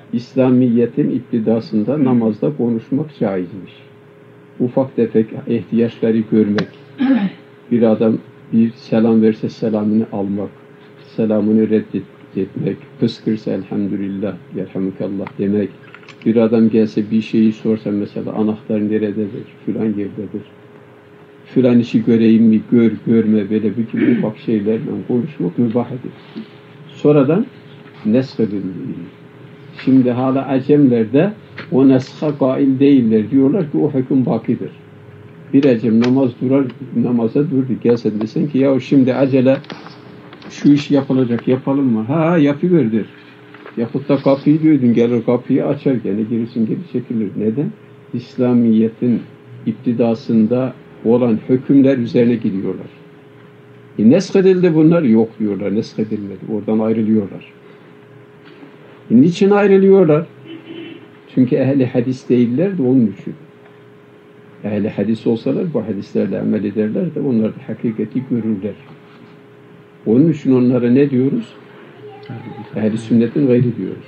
İslamiyet'in iptidasında namazda konuşmak caizmiş. Ufak tefek ihtiyaçları görmek, bir adam bir selam verse selamını almak, selamını reddetmek, kıskırsa elhamdülillah, yerhamukallah demek, bir adam gelse bir şeyi sorsa mesela anahtar nerededir, filan yerdedir, filan işi göreyim mi, görme, böyle bütün ufak şeylerle konuşmak mübah edilir. Sonradan nesk edildi. Şimdi hala Acemlerde o neskha kail değiller. Diyorlar ki o hüküm bakidir. Bir Acem namaza durdu. Gelsen desen ki ya şimdi acele şu iş yapılacak, yapalım mı? Ha yapıverdir. Yahut da kapıyı diyordun, gelir kapıyı açar, gene gerisin geri çekilir. Neden? İslamiyet'in iptidasında olan hükümler üzerine gidiyorlar. Nesk edildi bunlar? Yok diyorlar, nesk edilmedi. Oradan ayrılıyorlar. Niçin ayrılıyorlar? Çünkü ehli hadis değiller de onun için. Ehli hadis olsalar bu hadislerle amel ederler de onlar da hakikati görürler. Onun için onlara ne diyoruz? Ehli sünnetin gayri diyoruz.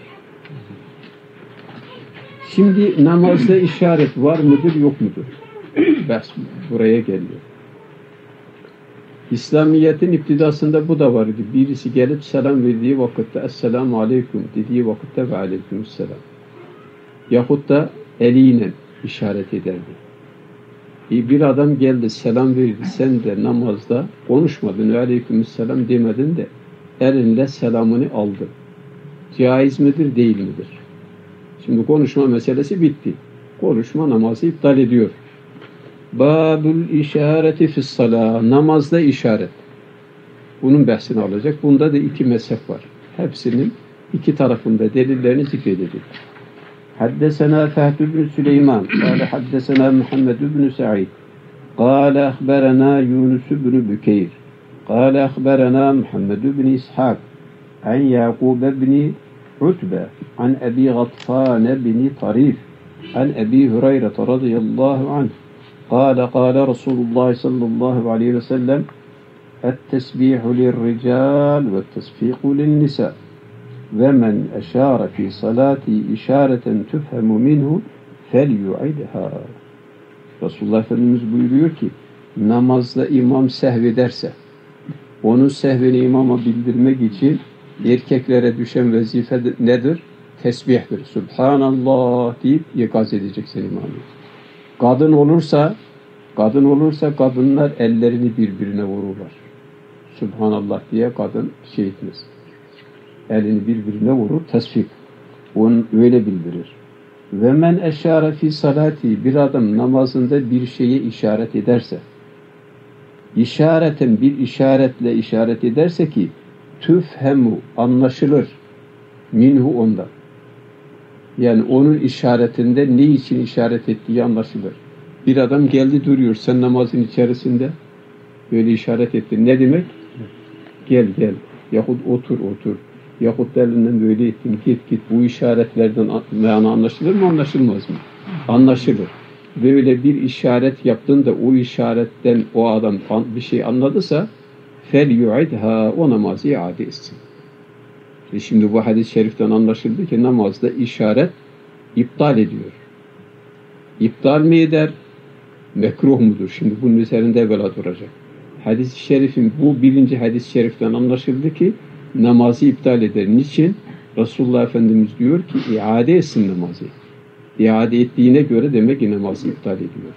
Şimdi namazda işaret var mıdır yok mudur? Bas buraya geliyor. İslamiyet'in iptidasında bu da vardı. Birisi gelip selam verdiği vakitte Esselamu Aleyküm dediği vakitte ve Aleykümselam. Yahut da eliyle işaret ederdi. Bir adam geldi selam verdi. Sen de namazda konuşmadın ve Aleykümselam demedin de elinle selamını aldın. Caiz midir değil midir? Şimdi konuşma meselesi bitti. Konuşma namazı iptal ediyor. Babul işareti fissalah. Namazda işaret. Bunun bahsini alacak. Bunda da iki mezhep var. Hepsinin iki tarafında delillerini zikredecek. Haddesena Fehd bin Süleyman. Kâle haddesena Muhammed bin Sa'id. Kâle ahberena Yunus bin Bükeyr. Kâle ahberena Muhammed bin İshak. An Yakub bin Utbe. An Ebi Gatfan bin Tarif. An Ebi Hureyre radıyallahu anh. قال قال رسول الله صلى الله عليه وسلم التسبيح للرجال والتصفيق للنساء ومن أشار في صلاته إشارة تفهم منه فليعدها. Resulullah Efendimiz buyuruyor ki namazda imam sehvederse onun sehvini imama bildirmek için erkeklere düşen vazife nedir? Tesbihtir. Subhanallah deyip ikaz edeceksin imamı. Kadın olursa kadınlar ellerini birbirine vururlar. Subhanallah diye kadın şey etmez. Elini birbirine vurur, tesbih. Onu öyle bildirir. Ve men eşare fi salati, bir adam namazında bir şeye işaret ederse, işareten bir işaretle işaret ederse ki tüfhemu, anlaşılır minhu ondan. Yani onun işaretinde ne için işaret ettiği anlaşılır. Bir adam geldi duruyor sen namazın içerisinde böyle işaret ettin. Ne demek? Gel. Yahut otur. Yahut elinden böyle ettin. Git. Bu işaretlerden mana anlaşılır mı anlaşılmaz mı? Anlaşılır. Böyle bir işaret yaptın da o işaretten o adam bir şey anladıysa fel yu'idha, o namazı iade etsin. Şimdi bu hadis-i şeriften anlaşıldı ki namazda işaret iptal ediyor. İptal mi eder? Mekruh mudur? Şimdi bunun üzerinde evvela duracak. Hadis-i şerifin bu birinci hadis-i şeriften anlaşıldı ki namazı iptal eder. Niçin? Resulullah Efendimiz diyor ki iade etsin namazı. İade ettiğine göre demek ki namazı iptal ediyor.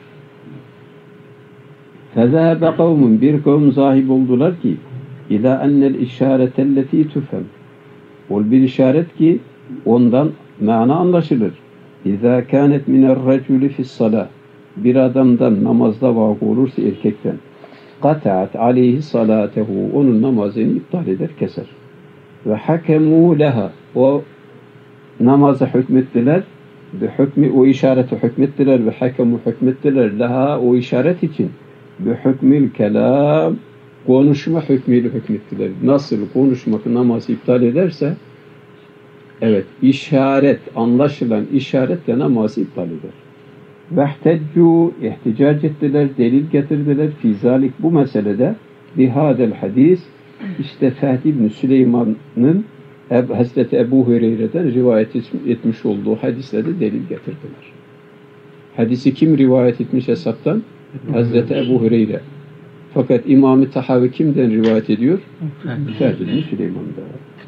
فَذَهَبَ قَوْمٌ bir kavm zahib oldular ki اِلَا اَنَّ الْاِشَارَةَ الَّتِي تُفَمْ o bir işaret ki ondan mana anlaşılır. اِذَا كَانَتْ مِنَ الرَّجُلِ فِي الصَّلَاةِ bir adamdan namazda vakı olursa erkekten قَتَعَتْ عَلَيْهِ صَلَاتَهُ onun namazını iptal eder, keser. Ve hakemû leha o namaza hükmettiler ve o işareti hükmettiler ve hakemû hükmettiler leha o işaret için ve hükmül kelam konuşma hükmüyle hükmettiler. Nasıl konuşmak namazı iptal ederse evet işaret, anlaşılan işaretle namazı iptal eder. Vehteccu ihticac ettiler, delil getirdiler fizalik bu meselede bihadel hadis işte Fehd ibn Süleyman'ın Hazreti Ebu Hureyre'den rivayet etmiş olduğu hadisle de delil getirdiler. Hadisi kim rivayet etmiş hesaptan? Hazreti Ebu Hureyre. Fakat İmam-ı Tahavi kimden rivayet ediyor? Fehd ibn Süleyman'da.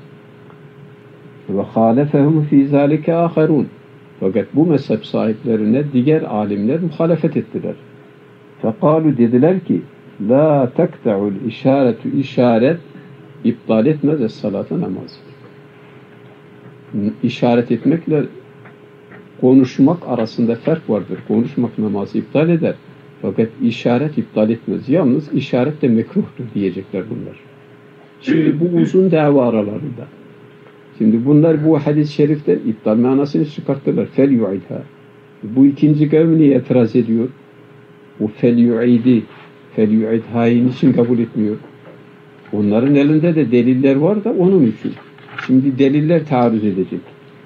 Ve halefehum fî zâlike âherûn. Fakat bu mezhep sahiplerine diğer alimler muhalefet ettiler. Fekâlu dediler ki la tekta'ul işaretu işaret iptal etmez es-salata namaz. İşaret etmekle konuşmak arasında fark vardır. Konuşmak namazı iptal eder. Fakat işaret iptal etmez. Yalnız işaret de mekruhtur diyecekler bunlar. Şimdi bu uzun dava aralarında. Şimdi bunlar bu hadis-i şeriften iptal manasını çıkarttılar. Fel yu'idha. Bu ikinci kavmi niye itiraz ediyor? Bu fel yu'idi, fel yu'idha'yı niçin kabul etmiyor? Onların elinde de deliller var da onun için. Şimdi deliller taarruz edecek.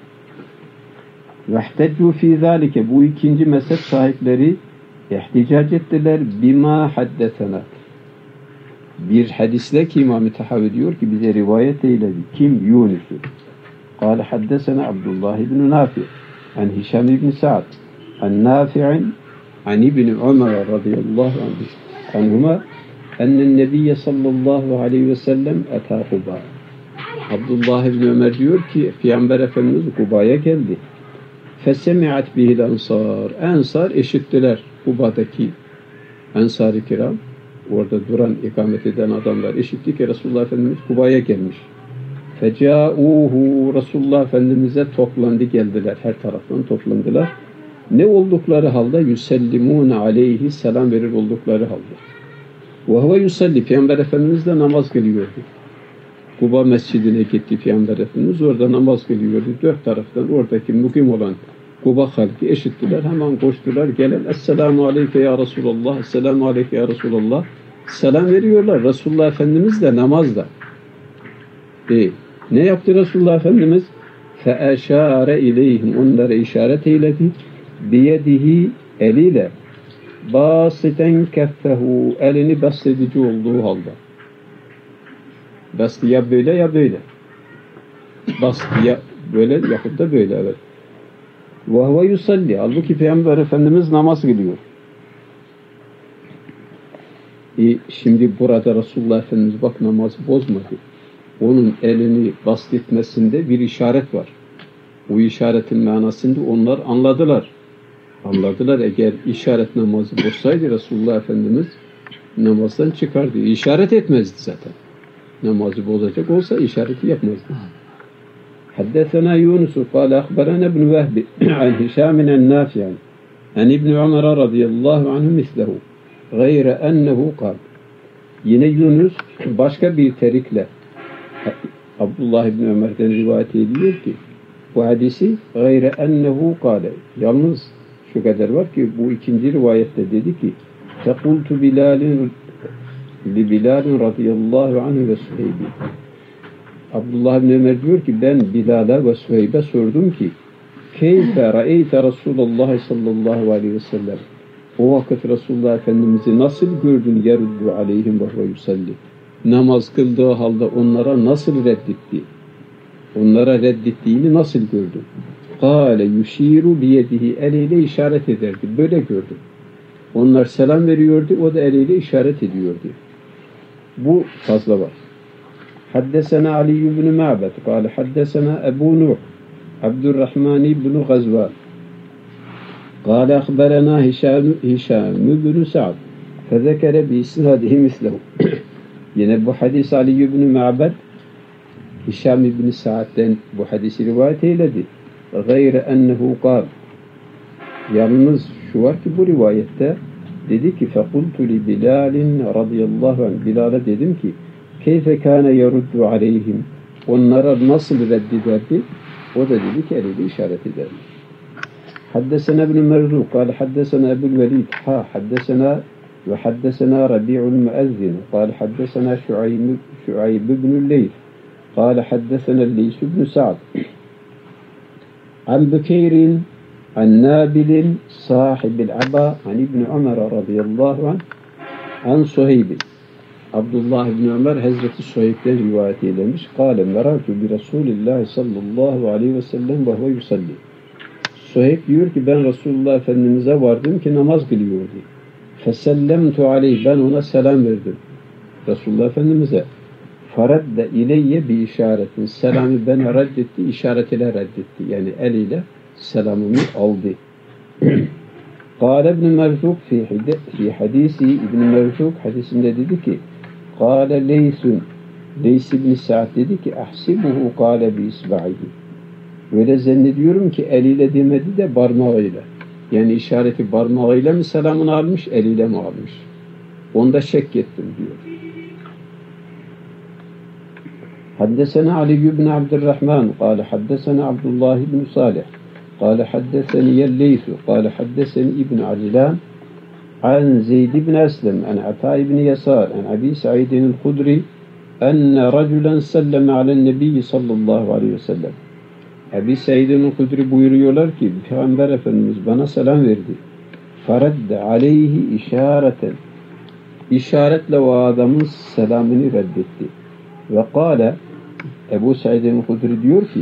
Vehteccu fî zâlike. Bu ikinci mezhep sahipleri ihticac ettiler. Bima haddesena. Bir hadisle ki İmam-ı Tahavi diyor ki bize rivayet eyledi. Kim? Yunus'u. قال حدثنا عبد الله بن نافع عن هشام بن سعد عن نافع عن ابن عمر رضي الله عنهما أن النبي صلى الله عليه وسلم أتى قباء. Abdullah ibn Ömer diyor ki Peygamber Efendimiz Kuba'ya geldi. فَسَمِعَتْ بِهِ الْاَنْصَارِ. Ensar eşittiler. Kuba'daki Ensar-ı Kiram, orada duran, ikamet eden adamlar eşitti ki Resulullah Efendimiz Kuba'ya gelmiş. Fecauhu, Resulullah Efendimiz'e toplandı geldiler. Her taraftan toplandılar. Ne oldukları halde yüsellimûne aleyhi, selam verir oldukları halde. Ve huve yusalli, Peygamber Efendimiz de namaz kılıyordu. Kuba mescidine gitti Peygamber Efendimiz, orada namaz kılıyordu. Dört taraftan oradaki mukim olan Kuba halkı eşittiler. Hemen koştular. Gelen Esselamu Aleyke ya Resulallah, Esselamu Aleyke ya Resulallah. Selam veriyorlar. Resulullah Efendimiz de namazda. Ne yaptı Resulullah Efendimiz? فَاَشَارَ اِلَيْهِمْ. Onlara işaret eyledi. Biyedihi, eliyle. بَاسِتًا كَفَّهُ. Elini bastedici olduğu halde. Bastı ya böyle ya böyle. Bastı ya böyle yahut da böyle, evet. وَهُوَ يُسَلِّ. Halbuki Peygamber Efendimiz namaz kılıyor. Şimdi burada Resulullah Efendimiz bak namazı bozmadı. Onun elini bastitmesinde bir işaret var. Bu işaretin manasını onlar anladılar. Anladılar. Eğer işaret namazı bozsaydı Resulullah Efendimiz namazdan çıkardı. İşaret etmezdi zaten. Namazı bozacak olsa işareti yapmazdı. Haddesena Yunus'u kâle akberana ibn Vehbi an Hişâminen Nâfi'an an İbn Ömer radıyallahu anhu mislehu gayre ennehu kâl. Yine Yunus başka bir terikle Abdullah ibn Ömer'den rivayet ediyor ki bu hadisi gayre ennehu kâle. Yalnız şu kadar var ki bu ikinci rivayette dedi ki fekultu Bilal'in li Bilal'in radıyallahu anhu ve Süheybi. Abdullah ibn Ömer diyor ki ben Bilal'e ve Süheyb'e sordum ki keyfe ra'eyte Resulullah sallallahu aleyhi ve sellem. O vakit Resulullah Efendimiz'i nasıl gördün yeruddu aleyhim ve huve yusalli. Namaz kıldığı halde onlara nasıl reddetti? Onlara reddettiğini nasıl gördün? Kâle yuşîru biyedihi, eliyle işaret ederdi. Böyle gördüm. Onlar selam veriyordu, o da eliyle işaret ediyordu. Bu fazla var. Haddesena Ali ibn Ma'bed, kâle haddesena Ebu Nuh, Abdurrahman ibn Gazvan. قال أخبرنا هشام بن سعد فذكر بإسناده مثله. Yine bu hadis Ali ibn Ma'bed Hişam ibn Sa'd'den bu hadisi rivayet eyledi. Gayre ennehu kâl. Yalnız şu var ki bu rivayette dedi ki fekultu li Bilal'in radıyallahu anh. Bilal'e dedim ki keyfe kâne yeruddu aleyhim. Onlara nasıl reddederdi? O da dedi ki eliyle işaret ederdi. حدثنا ابن مرزوق قال حدثنا أبو الوليد حدثنا وحدثنا ربيع المؤذن قال حدثنا شعيب بن الليث قال حدثنا الليث بن سعد عن بكير عن نابل صاحب العبا عن ابن عمر رضي الله عنه عن صهيب Abdullah İbni Ömer Hazreti Suheyb'den rivayet eylemiş. Kâle merâtu bi Resulillahi sallallahu aleyhi ve sellem ve huve yusalli. Suheyb diyor ki ben Resulullah Efendimiz'e vardım ki namaz kılıyordu. Fesellemtu aleyh, ben ona selam verdim. Resulullah Efendimiz'e. Faradde ileyye bi işaretin. Selamı bana reddetti, işaret ile reddetti. Yani eliyle selamımı aldı. Kâle İbn-i Mevzuk fi hadisi İbn-i Mevzuk hadisinde dedi ki Kâle Leysun, Leys ibn Sa'd dedi ki ahsibuhu kâle bi isba'ihi. Öyle zannediyorum ki eliyle demedi de parmağıyla. Yani işareti parmağıyla mı selamını almış, eliyle mi almış? Onda şek ettim diyor. Haddesena Ali ibn Abdurrahman قال حدثنا عبد الله بن صالح قال حدثني الليث قال حدثني ابن عجلان عن زيد بن أسلم عن عطاء بن يسار عن أبي سعيد الخدري أن رجلا سلم على النبي صلى الله عليه وسلم. Ebi Said'in Hudri buyuruyorlar ki Peygamber Efendimiz bana selam verdi. Faradde aleyhi işareten. İşaretle o adamın selamını reddetti. Ve kâle Ebu Said'in Hudri diyor ki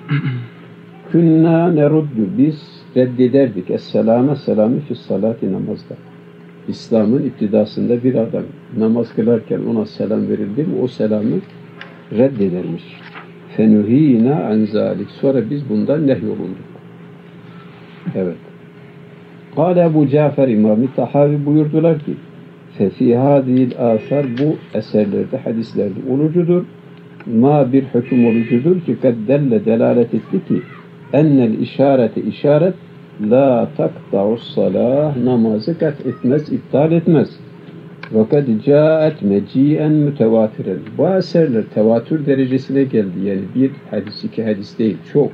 Künna neruddu, biz reddederdik es-selame, selamı fis salati, namazda. İslam'ın iptidasında bir adam namaz kılarken ona selam verildi mi o selamı reddedermiş. Fenuhînâ an zâlik. Sonra biz bundan nehyolunduk. Evet. Kâle Ebu Cafer İmam-ı Tahavi buyurdular ki fefî hâzîl âsar, bu eserlerde, hadislerde olucudur. Ma bir hüküm olucudur ki kaddelle delalet etti ki ennel işareti, işaret la takta'us salah, namazı kat etmez, iptal etmez. Ve kad câet meci'en mütevatiren. Bu eserler tevatür derecesine geldi. Yani bir hadis, iki hadis değil, çok.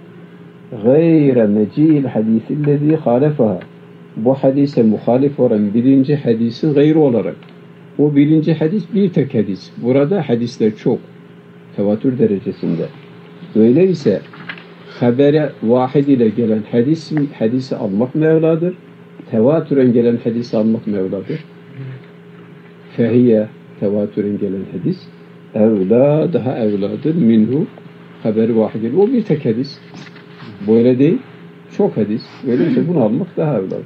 Gayre meci'il hadisillezî halefeha. Bu hadise muhalif olan birinci hadisin gayrı olarak. O birinci hadis bir tek hadis. Burada hadisler çok. Tevatür derecesinde. Öyleyse habere vahid ile gelen hadisi almak mevladır. Tevatüren gelen hadisi almak mevladır. Fehiye, tevatüren gelen hadis evla, daha evladır minhu, haberi vahid. O bir tek hadis. Böyle değil. Çok hadis. Öyleyse bunu almak daha evladır.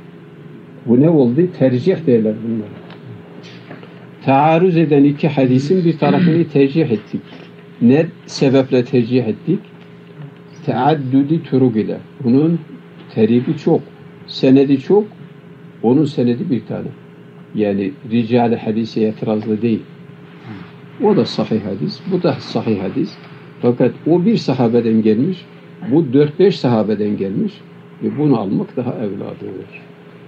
Bu ne oldu? Tercih derler bunlar. Taarruz eden iki hadisin bir tarafını tercih ettik. Ne sebeple tercih ettik? Teaddüdi turuk ile. Bunun teribi çok. Senedi çok. Onun senedi bir tane. Yani rical-i hadise itirazlı değil. O da sahih hadis. Bu da sahih hadis. Fakat o bir sahabeden gelmiş. Bu 4-5 sahabeden gelmiş. Bunu almak daha evladıdır.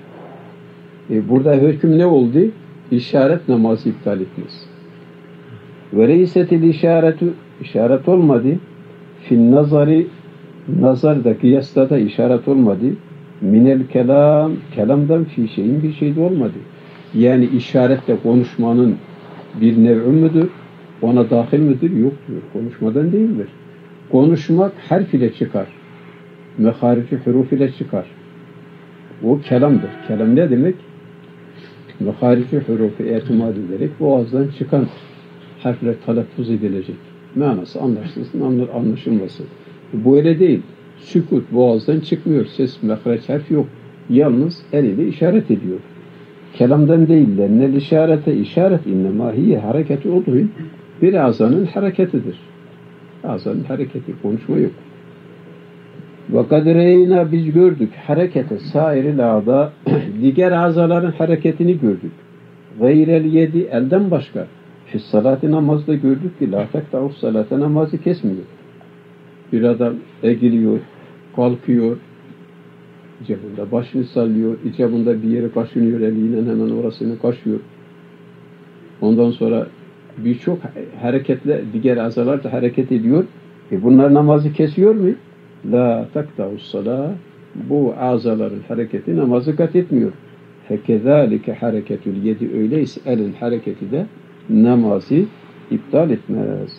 Burada hüküm ne oldu? İşaret namazı iptal etmez. Ve leysetil işaretu, işaret olmadı. Fin nazari, nazarda, kıyasla da işaret olmadı. Minel kelam, kelamdan fi şeyin bir şeyde olmadı. Yani işaretle konuşmanın bir nev'ü müdür? Ona dahil midir? Yok diyor. Konuşmadan değildir. Konuşmak harf ile çıkar. Meharici huruf ile çıkar. O kelamdır. Kelam ne demek? Meharici hurufu itimat ederek boğazdan çıkan harfler telaffuz edilecek. Manası anlaşılsın, anlaşılmasın. Bu öyle değil. Sükut boğazdan çıkmıyor. Ses, mehreç, harf yok. Yalnız eliyle işaret ediyor. Kelamdan değiller. Nel işarete, işaret innema hiye hareketi olduğu bir azanın hareketidir. Azanın hareketi, konuşma yok. Ve kadreyna, biz gördük harekete sairil a'da, diğer azaların hareketini gördük. Gayrel yedi, elden başka. Fi salati, namazda gördük ki la takta'us salate, namazı kesmiyor. Bir adam eğiliyor, kalkıyor, icabında başını sallıyor, icabında bir yere kaşınıyor, eliyle hemen orasını kaşıyor. Ondan sonra birçok hareketle diğer azalar da hareket ediyor. Bunlar namazı kesiyor mu? La takta'us salah, bu azaların hareketi namazı kat etmiyor. Fekezalike hareketül yedi, öyleyse elin hareketi de namazı iptal etmez.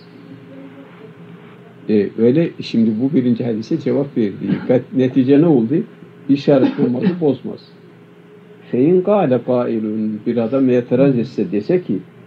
Öyle şimdi bu birinci hadise cevap verdi. Netice ne oldu? İşaret namazı bozmaz. Fein kâle kâilun, bir adam itiraz etse, dese ki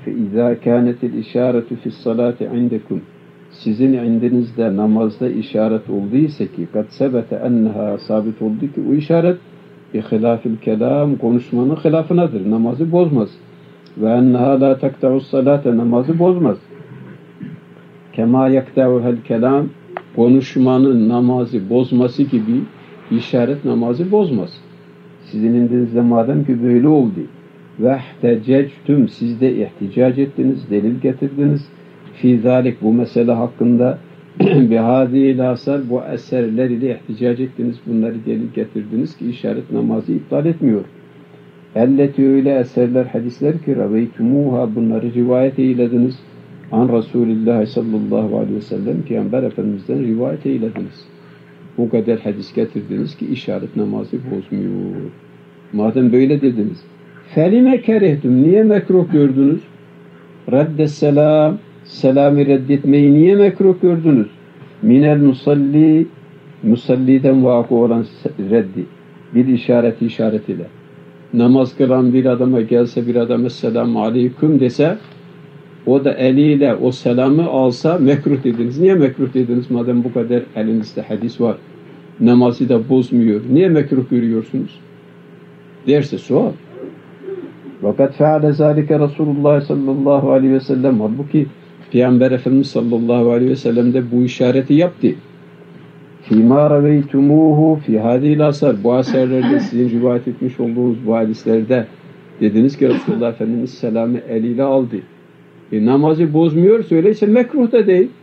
فَاِذَا كَانَتِ الْاِشَارَةُ فِي الصَّلَاةِ عِنْدَكُمْ Sizin indinizde namazda işaret olduysa ki kad sebete enneha sabit oldu ki o işaret ihilafil kelam konuşmanın hilafınadır. Namazı bozmaz. Ve enneha la takta'us salate namazı bozmaz. Kema yakta'uhel kelam konuşmanın namazı bozması gibi işaret namazı bozmaz. Sizin indinizde madem ki böyle oldu ve ihtecectüm siz de ihticac ettiniz, delil getirdiniz. Fi zalik bu mesele hakkında bihâzîl asar bu eserler ile ihticac ettiniz, bunları delil getirdiniz ki işaret namazı iptal etmiyor. Elleti öyle eserler, hadisler ki raveytumuha bunları rivayet eylediniz. An Resulullah sallallahu aleyhi ve sellem Peygamber Efendimiz'den rivayet eylediniz. O kadar hadis getirdiniz ki işaret namazı bozmuyor. Madem böyle dediniz. Felime kerehtum niye mekruh gördünüz? Reddeselam selamı reddetmeyi niye mekruh gördünüz? Minel musalli musalliden vakı olan reddi. Bir işaret ile. Namaz kılan bir adama gelse bir adam esselamu aleyküm dese o da eliyle o selamı alsa mekruh dediniz. Niye mekruh dediniz? Madem bu kadar elinizde hadis var. Namazı da bozmuyor. Niye mekruh görüyorsunuz? Derse sual. Vakat feale zalike Resulullah sallallahu aleyhi ve sellem. Halbuki Peygamber Efendimiz sallallahu aleyhi ve sellem de bu işareti yaptı. Fîmâ raveytumûhu fî hâzîl asar. Bu eserlerde sizin rivayet etmiş olduğunuz bu hadislerde dediniz ki Resulullah Efendimiz selamı eliyle aldı. Namazı bozmuyor, öyleyse mekruh da değil.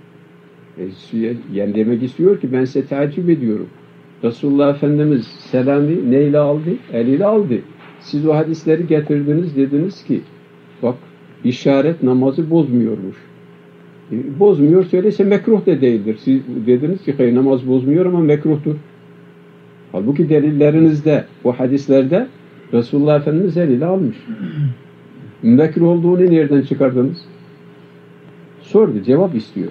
Yani demek istiyor ki ben size takip ediyorum. Resulullah Efendimiz selamı neyle aldı? Eliyle aldı. Siz o hadisleri getirdiniz, dediniz ki bak işaret namazı bozmuyormuş. Bozmuyor, öyleyse mekruh da değildir. Siz dediniz ki hayır namaz bozmuyor ama mekruhtur. Halbuki delillerinizde, bu hadislerde Resulullah Efendimiz eliyle almış. Mekruh olduğunu nereden çıkardınız? Sordu, cevap istiyor.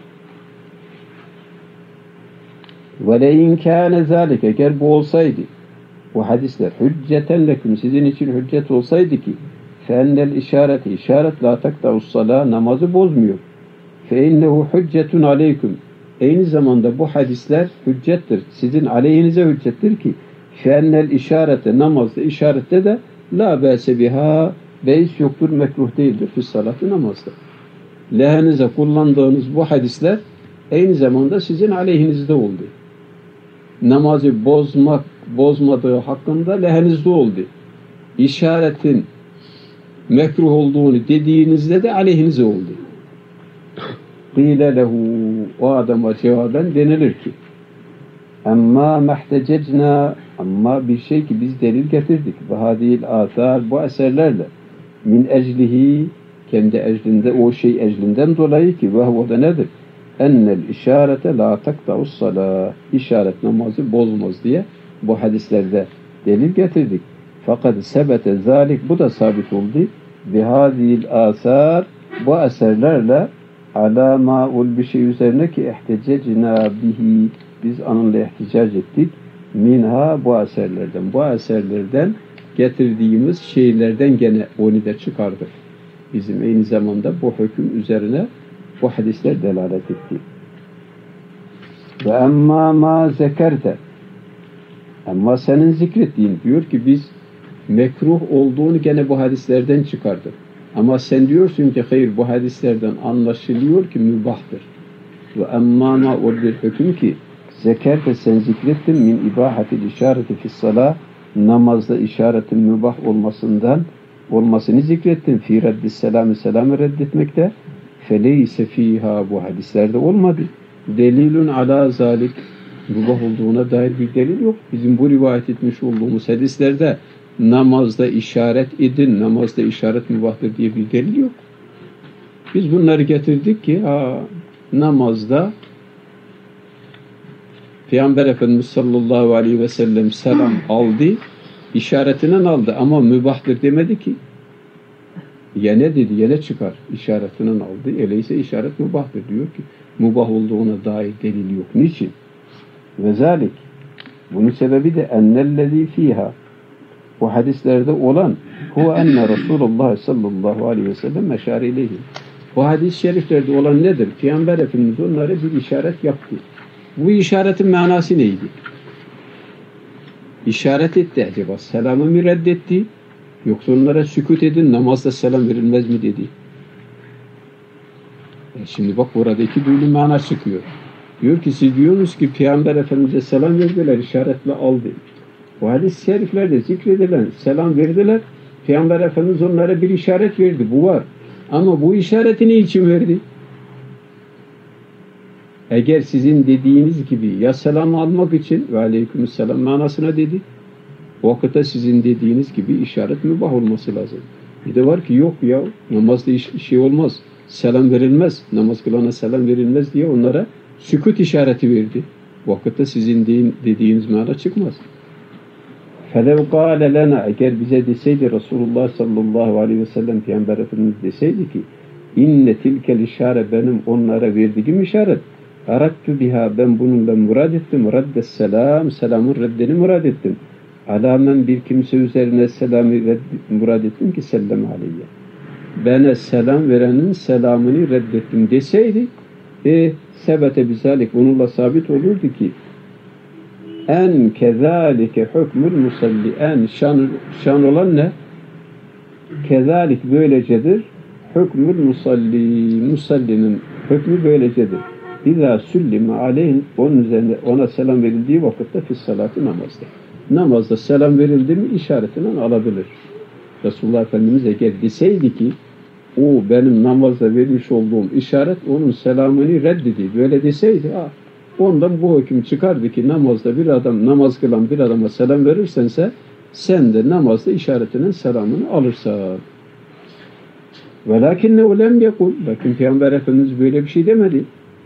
وَلَيْنْ كَانَ ذَٰلِكَ eğer bu olsaydı, bu hadisler hücceten leküm sizin için hüccet olsaydı ki فَاَنَّ الْاِشَارَةِ işaret la takta'us salâ namazı bozmuyor. فَاِنَّهُ hüccetun aleyküm aynı zamanda bu hadisler hüccettir. Sizin aleyhinize hüccettir ki فَاَنَّ الْاِشَارَةِ namazda işarette de la bâse biha beis yoktur, mekruh değildir fi salatı namazda. Lehenize kullandığınız bu hadisler aynı zamanda sizin aleyhinizde oldu. Namazı bozmadığı hakkında lehenizde oldu. İşaretin mekruh olduğunu dediğinizde de aleyhinize oldu. Qîle lehu o adama cevaben denilir ki amma mehtececna ama bir şey ki biz delil getirdik ve hadil athar bu eserlerle min eclihi kendi eclinde o şey eclinden dolayı ki ve o da nedir? Ennel işarete la takta'us salah işaret namazı bozmaz diye bu hadislerde delil getirdik. Fakat sebete zalik bu da sabit oldu. Bihadil asar bu eserlerle ala ma'ul bir şey üzerine ki ihtececna bihi biz onunla ihticac ettik. Minha bu eserlerden getirdiğimiz şeylerden gene onu da çıkardık. Bizim aynı zamanda bu hüküm üzerine bu hadisler delalet etti. Ve emma ma zekerte ama senin zikrettiğin diyor ki biz mekruh olduğunu gene bu hadislerden çıkardık. Ama sen diyorsun ki hayır bu hadislerden anlaşılıyor ki mübahtır. Ve emma ma o bir hüküm ki zekerte sen zikrettin min ibahatil işareti fissalah namazda işaretin mübah olmasını zikrettin. Fi reddis selamı reddetmekte feleyse fiha bu hadislerde olmadı. Delilun ala zalik mübah olduğuna dair bir delil yok. Bizim bu rivayet etmiş olduğumuz hadislerde namazda işaret edin, namazda işaret mübahtır diye bir delil yok. Biz bunları getirdik ki namazda Peygamber Efendimiz sallallahu aleyhi ve sellem selam aldı, işaretinden aldı ama mübahtır demedi ki. Ya ne dedi, ya ne çıkar? İşaretinden aldı, öyleyse işaret mübahtır diyor ki. Mübah olduğuna dair delil yok. Niçin? Ve zalik bunun sebebi de ennellezî fîhâ bu hadislerde olan huve enne Resulullah sallallahu aleyhi ve sellem meşâre ileyhi. Bu hadis-i şeriflerde olan nedir? Peygamber Efendimiz onlara bir işaret yaptı. Bu işaretin manası neydi? İşaret etti acaba. Selamı mı reddetti? Yoksa onlara sükut edin, namazda selam verilmez mi dedi. Şimdi bak burada iki duyulu mana çıkıyor. Diyor ki siz diyorsunuz ki Peygamber Efendimiz'e selam verdiler, işaretle aldı. Bu hadis-i şeriflerde zikredilen selam verdiler. Peygamber Efendimiz onlara bir işaret verdi. Bu var. Ama bu işareti ne için verdi? Eğer sizin dediğiniz gibi ya selam almak için ve aleykümselam manasına dedi, o vakitte sizin dediğiniz gibi işaret mübah olması lazım. Bir de var ki yok ya namazda şey olmaz, selam verilmez, namaz kılana selam verilmez diye onlara sükut işareti verdi. O vakitte sizin dediğiniz mana çıkmaz. فَلَوْ قَالَ لَنَا eğer bize deseydi Resulullah sallallahu aleyhi ve sellem Peygamber Efendimiz deseydi ki inne tilkel işare benim onlara verdiğim işaret arattu biha ben bununla murad ettim raddes selam selamın reddini murad ettim alamen bir kimse üzerine selamı murad ettim ki sellem aleyye bana selam verenin selamını reddettim deseydi sebete bizalik onunla sabit olurdu ki en kezalike hükmül musalli en şan olan ne? Kezalik böylecedir. Hükmül musalli musallinin hükmü böylecedir. İzâ süllime aleyhin onun üzerine ona selam verildiği vakitte fissalatı namazda. Namazda selam verildi mi işaretinden alabilir. Resulullah Efendimiz eğer deseydi ki o benim namazda vermiş olduğum işaret onun selamını reddedi. Böyle deseydi ondan bu hüküm çıkardı ki namazda bir adam namaz kılan bir adama selam verirsense sen de namazda işaretinin selamını alırsan. Velakinne lem yekul. Lakin Peygamber Efendimiz böyle bir şey demedi.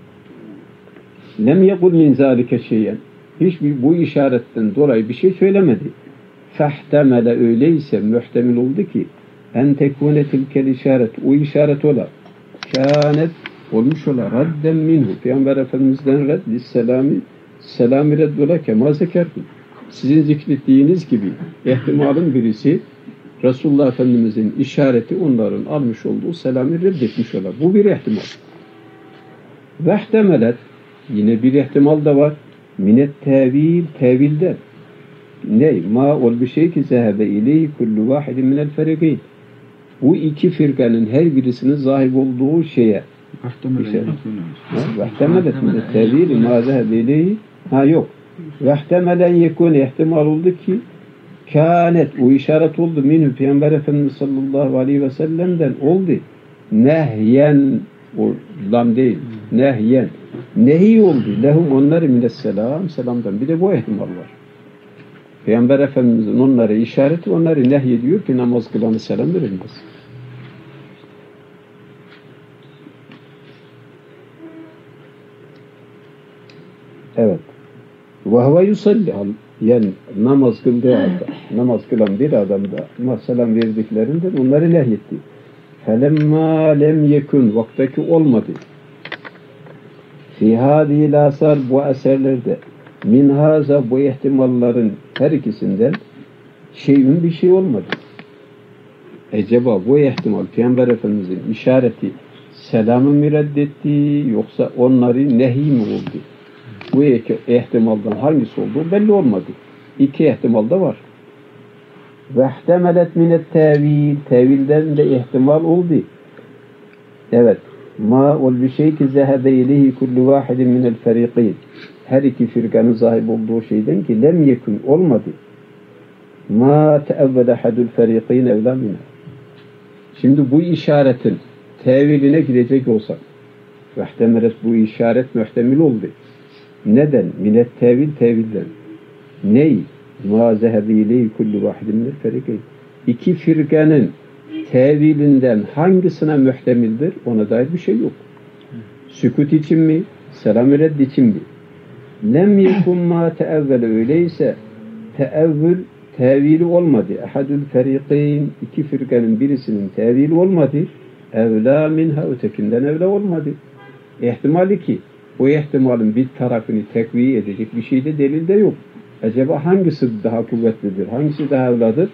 Lem yekul min zalike şeyen. Hiçbir bu işaretten dolayı bir şey söylemedi. Fehtemele öyleyse muhtemel oldu ki en tekune tilkel işaret. O işaret ola. Kânet olmuş ola. Radden minhu. Peygamber Efendimiz'den reddi selamı reddola kema zekerdim. Sizin zikrettiğiniz gibi ihtimalın birisi Resulullah Efendimiz'in işareti onların almış olduğu selamı reddetmiş ola. Bu bir ihtimal. Ve ihtemelet yine bir ihtimal da var. Minet tevilden. Ne? Ma ol bir şey ki zehebe ileyhi kullu vahidin minel ferikîn. Bu iki firkanın her birisinin zahip olduğu şeye vehtemelen minet tevili ma zehebe ileyhi yok. Vehtemelen yekun ihtimal oldu ki kânet o işaret oldu minhu Peygamber Efendimiz sallallahu aleyhi ve sellem'den oldu. Nehyen o lam değil. Nehyen. Nehi oldu. Lehum onları minesselam selamdan. Bir de bu ihtimal var. Peygamber Efendimiz'in onlara işareti onları nehyediyor ki namaz kılanı selam verilmez. Evet. Vahve yusalli yani namaz kıldığı halde namaz kılan bir adamda selam verdiklerinden onları nehyetti. Felemma lem yekun vaktaki olmadı. Fi hâdîl asar bu eserlerde min haza bu ihtimalların her ikisinden şeyin bir şey olmadı. Acaba bu ihtimal Peygamber Efendimiz'in işareti selamı mı reddetti yoksa onları nehi mi oldu? Bu iki ihtimaldan hangisi olduğu belli olmadı. İki ihtimal da var. Ve ihtemelet minet tevil. Tevilden de ihtimal oldu. Evet. Ma ol bir şey ki zehebe ileyhi kullu vahidin minel ferikîn. Her iki firkanın sahip olduğu şeyden ki lem yekun olmadı. Ma teevvele hadul ferikîn evlâ minha. Şimdi bu işaretin teviline gidecek olsak ve ihtemelet bu işaret muhtemel oldu. Neden? Minet tevilden. Ney? Ma zehebe ileyhi kullu vahidin minel ferikîn. İki firkanın tevilinden hangisine muhtemildir? Ona dair bir şey yok. Sükut için mi? Selam-ı redd için mi? Lem yekun ma teevvele öyleyse tevili olmadı. Ahadül ferikîn iki firkanın birisinin tevili olmadı. Evlâ minha ötekinden evlâ olmadı. İhtimal 2. O ihtimalin bir tarafını tekviye edecek bir şeyde delilde yok. Acaba hangisi daha kuvvetlidir? Hangisi daha evladır?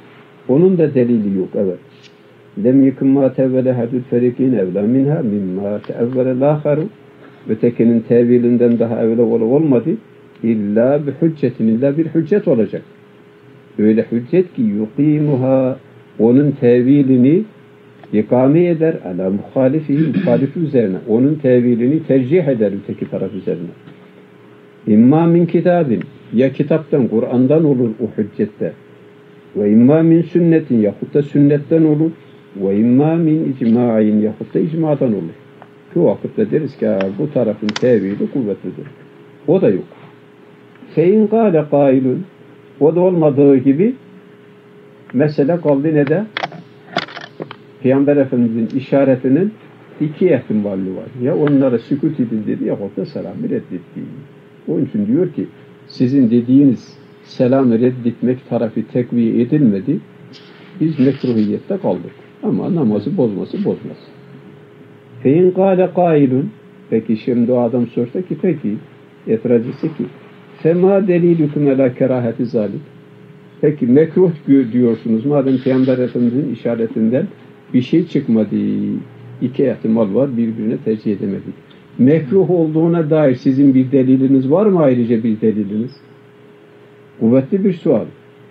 Onun da delili yok. Evet. Lem yekun ma tevvele hadül ferikin evla minha mimma teevvele lâharu. Ötekinin tevilinden daha evvel olmadı. İlla bir hüccetin, illa bir hüccet olacak. Öyle hüccet ki yuqimuha, onun tevilini ikame eder ala muhalifi üzerine. Onun tevilini tercih eder öteki taraf üzerine. İmma min kitabin, ya kitaptan, Kur'an'dan olur o hüccette. Ve imma min sünnetin, yahut da sünnetten olur. Ve imma min icma'in, yahut da icmadan olur. Şu vakitte deriz ki bu tarafın tevili kuvvetlidir. O da yok. Fein kâle kâilun, o da olmadığı gibi mesele kaldı ne de? Peygamber Efendimiz'in işaretinin iki ihtimali var. Ya onlara sükut edin dedi ya da selamı reddetti. Onun için diyor ki sizin dediğiniz selamı reddetmek tarafı tekviye edilmedi. Biz mekruhiyette kaldık. Ama namazı bozması bozmaz. Fein kâle kâilun, peki şimdi o adam sorsa ki peki etirazcısı ki fema delilüküm elâ kerâheti zâlik. Peki mekruh diyorsunuz. Madem Peygamber Efendimiz'in işaretinden bir şey çıkmadı. İki ihtimal var. Birbirine tercih edemedik. Mekruh olduğuna dair sizin bir deliliniz var mı, ayrıca bir deliliniz? Kuvvetli bir sual.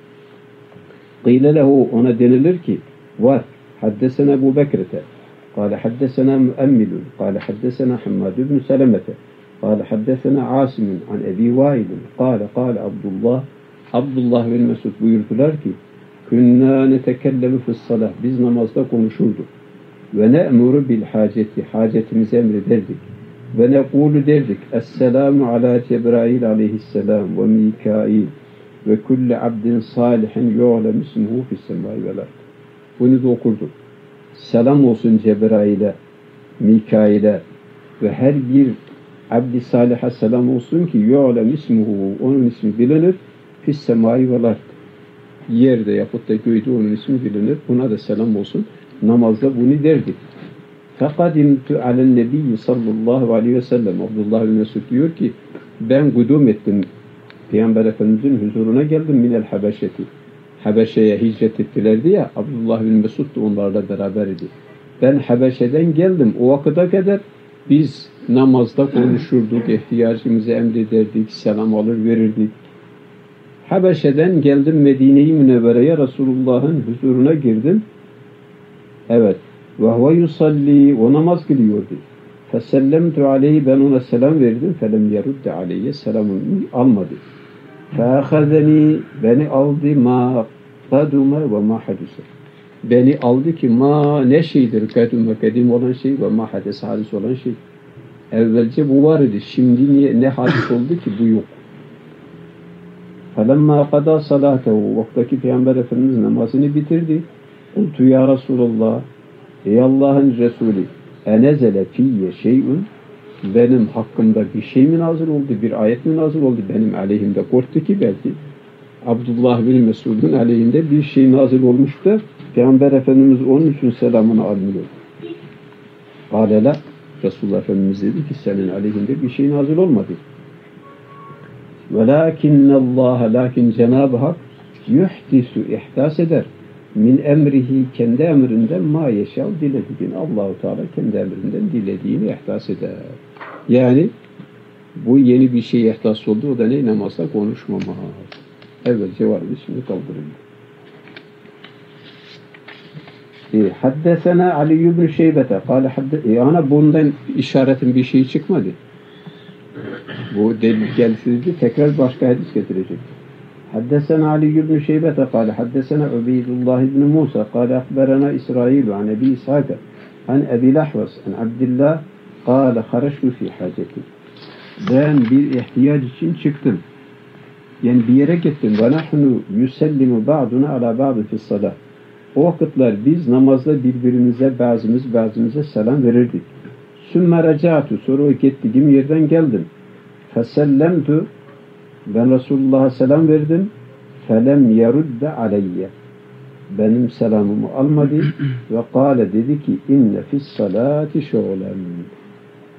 Qîle lehu, ona denilir ki var. Haddesena Ebu Bekir'te. Kâle haddesena müemmilun. Kâle haddesena Hammad ibn Selemete. Kâle haddesena Asimun an Ebi Vailun. Kâle Abdullah bin Mesud buyurdular ki künnâ netekellemu fis-salah, biz namazda konuşurduk. Ve ne'muru bil haceti, hacetimizi emrederdik. Ve nekulu derdik Esselamu ala Cebrail aleyhisselam ve Mikail ve kulli abdin salihin yu'lem ismuhu fis-semâi vel ard. Bunu da okurduk. Selam olsun Cebrail'e, Mikail'e ve her bir abd-i salihe selam olsun ki yu'lem ismuhu, onun ismi bilinir, fis-semâi vel ard. Yerde yapıp da göğde onun ismi bilinir. Buna da selam olsun. Namazda bunu derdik. Fekadimtu alen nebiyyi sallallahu aleyhi ve sellem. Abdullah bin Mesud diyor ki ben kudum ettim. Peygamber Efendimiz'in huzuruna geldim minel Habeşeti. Habeşe'ye hicret ettilerdi ya, Abdullah bin Mesud da onlarla beraber idi. Ben Habeşe'den geldim. O vakıta kadar biz namazda konuşurduk, ihtiyacımızı emrederdik, selam alır verirdik. Habeşe'den geldim Medine-i Münevvere'ye, Resulullah'ın huzuruna girdim. Evet. Ve huve yusalli, o namaz kılıyordu. Fesellemtu aleyhi, ben ona selam verdim. Felem yerudde aleyye, selamını almadı. Feahazeni, beni aldı ma kadume ve ma hadise. Beni aldı ki ma ne şeydir, kadume kadim olan şey ve ma hadise hadis olan şey. Evvelce bu var idi. Şimdi niye, ne hadis oldu ki bu yok. Felemma kada salatehu, vaktaki Peygamber Efendimiz namazını bitirdi. Kultu ya Resulallah, ey Allah'ın Resulü, enezele fiyye şey'ün, benim hakkımda bir şey mi nazil oldu, bir ayet mi nazil oldu, benim aleyhimde korktu ki belki Abdullah bin Mesud'un aleyhinde bir şey nazil olmuş da Peygamber Efendimiz onun için selamını almıyor. Kâlele, Resulullah Efendimiz dedi ki senin aleyhinde bir şey nazil olmadı. Velakinnallâhe, lakin Cenab-ı Hak yuhdisu, ihdas eder. Min emrihi, kendi emrinden ma yeşav, dilediğini, Allah-u Teala kendi emrinden dilediğini ihdas eder. Yani bu yeni bir şey ihdas oldu, o da ne? Namazda konuşmama. Evvelce vardı, şimdi kaldırıldı. Haddesena Ali ibn Şeybete kâle ana bundan işaretin bir şey çıkmadı. Bu delil gelsizdi, tekrar başka hadis getirecek. Haddesena Ali ibn Şeybete kâle haddesena Ubeydullah ibn Musa kâle akberena İsrailu an Ebi İshâke an Ebi Lahvas an Abdillah kâle haraştu fi haceti. Ben bir ihtiyaç için çıktım. Yani bir yere gittim. Ve nahnu yusellimu ba'duna ala ba'du fi's-salah. O vakitler biz namazda birbirimize bazımıza selam verirdik. Sümme reca'tu, sonra gittiğim yerden geldim. Fesellemtu, ben Resulullah'a selam verdim. Felem yerudde aleyye, benim selamımı almadı ve kâle, dedi ki inne fi's-salati şu'len,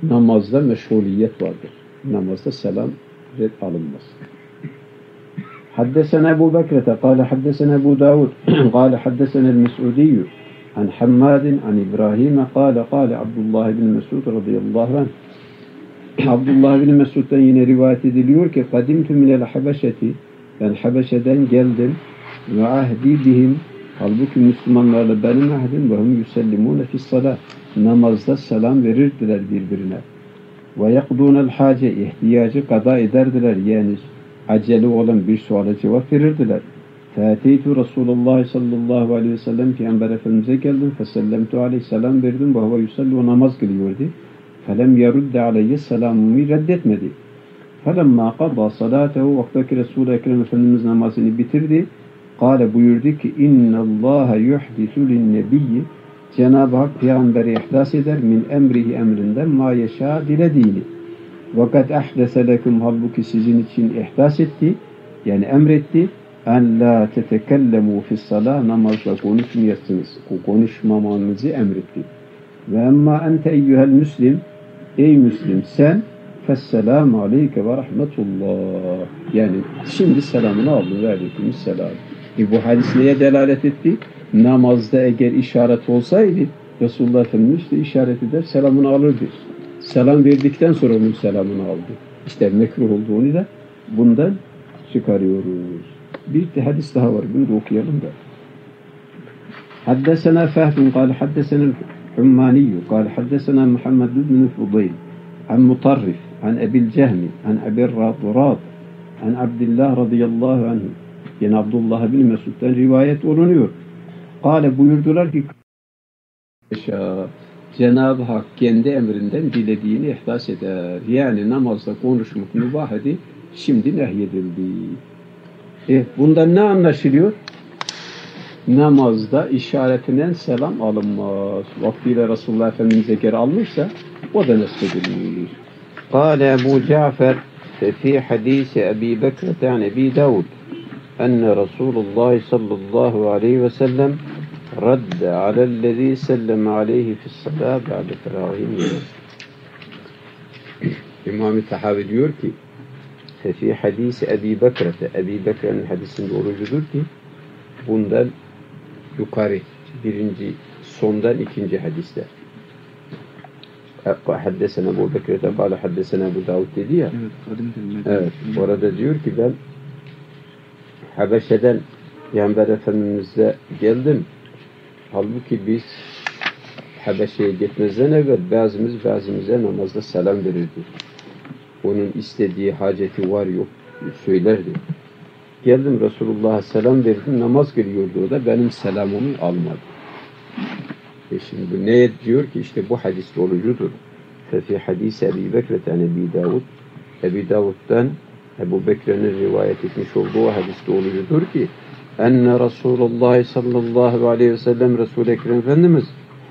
namazda meşguliyet vardır. Namazda selam red alınmaz. حدثنا أبو بكرة قال حدثنا أبو داود قال حدثنا المسعودي عن حماد عن إبراهيم قال قال عبد الله بن مسعود رضي الله عنه Abdullah bin Mesud'dan yine rivayet ediliyor ki kadimtu minel habeşeti, ben Habeşe'den geldim ve ahdi bihim, halbuki Müslümanlarla benim ahdim ve hum yusellimune fissalah, namazda selam verirdiler birbirine ve yakdûnel hace, ihtiyacı kada ederdiler, yani acele olan bir suale cevap verirdiler. Fâteytu Resulullah sallallahu aleyhi ve sellem, Peygamber Efendimiz'e geldim, fesellemtu aleyhi, selam verdim ve huve yusalli, o namaz kılıyordu. Felem yerudde aleyhi, selamımı reddetmedi. Felemma qada salatehu, vaktaki Resul-i Ekrem Efendimiz namazını bitirdi. Kale, buyurdu ki innallâhe yuhdisu linnebiyyi, Cenab-ı Hak peygamberi ihdas eder min emrihi, emrinden ma yeşâ, dilediğini. Vakat ahdese leküm, halbuki sizin için ihdas etti, yani emretti. En la tetekellemu fissalah, namazda konuşmayasınız, konuşmamanızı emretti. Ve emma ente eyyühel müslim, ey Müslim sen, fesselamu aleyke ve rahmetullah. Yani şimdi selamını aldın ve aleykümselam. Bu hadis neye delalet etti? Namazda eğer işaret olsaydı Resulullah Efendimiz de işaret eder, selamını alırdı. Selam verdikten sonra onun selamını aldı. İşte mekruh olduğunu da bundan çıkarıyoruz. Bir hadis daha var. Bunu da okuyalım da. Haddesena Fehbun kâle haddesena Hummaniyyü kâle haddesena Muhammed bin Fudayl an Mutarrif an Ebil Cehmi an Ebir Radurat an Abdullah radıyallahu anh, yani Abdullah bin Mesud'dan rivayet olunuyor. Kâle, buyurdular ki Cenab-ı Hak kendi emrinden dilediğini ihdas eder. Yani namazda konuşmak mübah idi, şimdi nehyedildi. Bundan ne anlaşılıyor? Namazda işaretinden selam alınmaz. Vaktiyle Resulullah Efendimiz'e geri almışsa o da nesledilmiş. Kâle Ebu Cafer fi hadisi Ebi Bekir'te an Ebi Davud enne Resulullah sallallahu aleyhi ve sellem radde alellezî sellem aleyhi fissalâ ba'de ferâhîm. İmam-ı Tahavi diyor ki fi hadisi Ebi Bekir'te, Ebi Bekir'in hadisinde orucudur ki bundan yukarı birinci, sondan ikinci hadisler. Haddesena Ebu Bekir'te kâle haddesena Ebu Davud dedi ya. Evet. Orada diyor ki ben Habeşe'den Peygamber Efendimiz'e geldim. Halbuki biz Habeşe'ye gitmezden evvel bazımıza namazda selam verirdi. Onun istediği haceti var yok söylerdi. Geldim Resulullah'a selam verdim, namaz kılıyordu, o da benim selamımı almadı. Şimdi bu ne diyor ki işte bu hadis olucudur. Fefi hadis Ebi Bekir'ten Ebi Davud, Ebi Davud'dan Ebu Bekir'in rivayet etmiş olduğu hadis olucudur ki enne Resulullah sallallahu aleyhi ve sellem, Resul-i Ekrem Efendimiz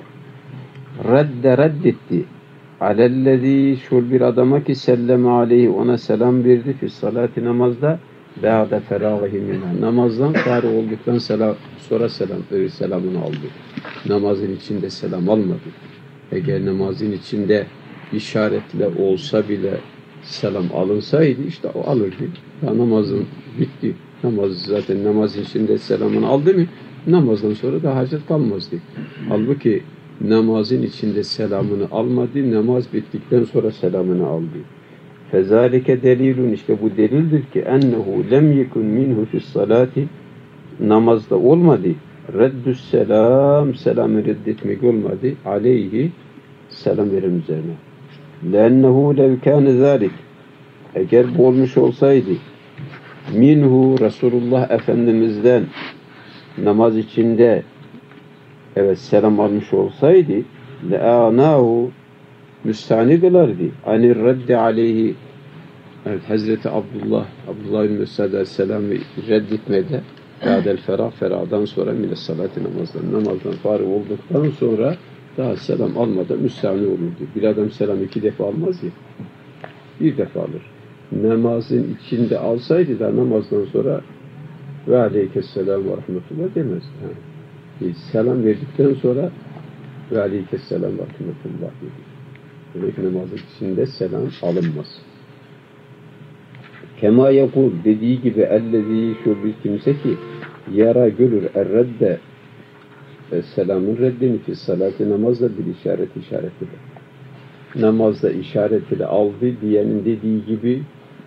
reddetti alellezî, şul bir adama ki selleme aleyhi, ona selam verdi fi salati, namazda ba'de ferâhi minha, namazdan fâri olduktan sonra selamını aldı. Namazın içinde selam almadı. Eğer namazın içinde işaretle olsa bile selam alınsaydı işte o alırdı. Ya namazın bitti. Zaten namazın içinde selamını aldı mı namazdan sonra da hacet kalmazdı. Halbuki namazın içinde selamını almadı, namaz bittikten sonra selamını aldı. Fezalike delilun, işte bu delildir ki ennehu lem yekun minhu fis salati, namazda olmadı. Reddüs selam, selamı reddetmek olmadı. Aleyhi, selam verin üzerine. Lennehu lev kâne zâlik, eğer bu olmuş olsaydı minhu, Resulullah Efendimiz'den namaz içinde evet selam almış olsaydı le'ânahu, müstani kılardı. Anir reddi aleyhi, evet, Hazreti Abdullah bin Mesud'a selamı reddetmede ba'del ferahdan sonra mine salati, namazdan fari olduktan sonra daha selam almadan müstani olurdu. Bir adam selam 2 defa almaz ya, 1 defa alır. Namazın içinde alsaydı da namazdan sonra ve aleykesselam ve rahmetullah demezdi. Selam verdikten sonra ve aleykesselam ve rahmetullah dedi. Demek ki namazın içinde selam alınmaz. Kema yakul dediği gibi ellezî şu bir kimse ki yara görür redde selamın reddini fi salati namazda bir işaretiyle. Namazda işaretiyle aldı diyenin dediği gibi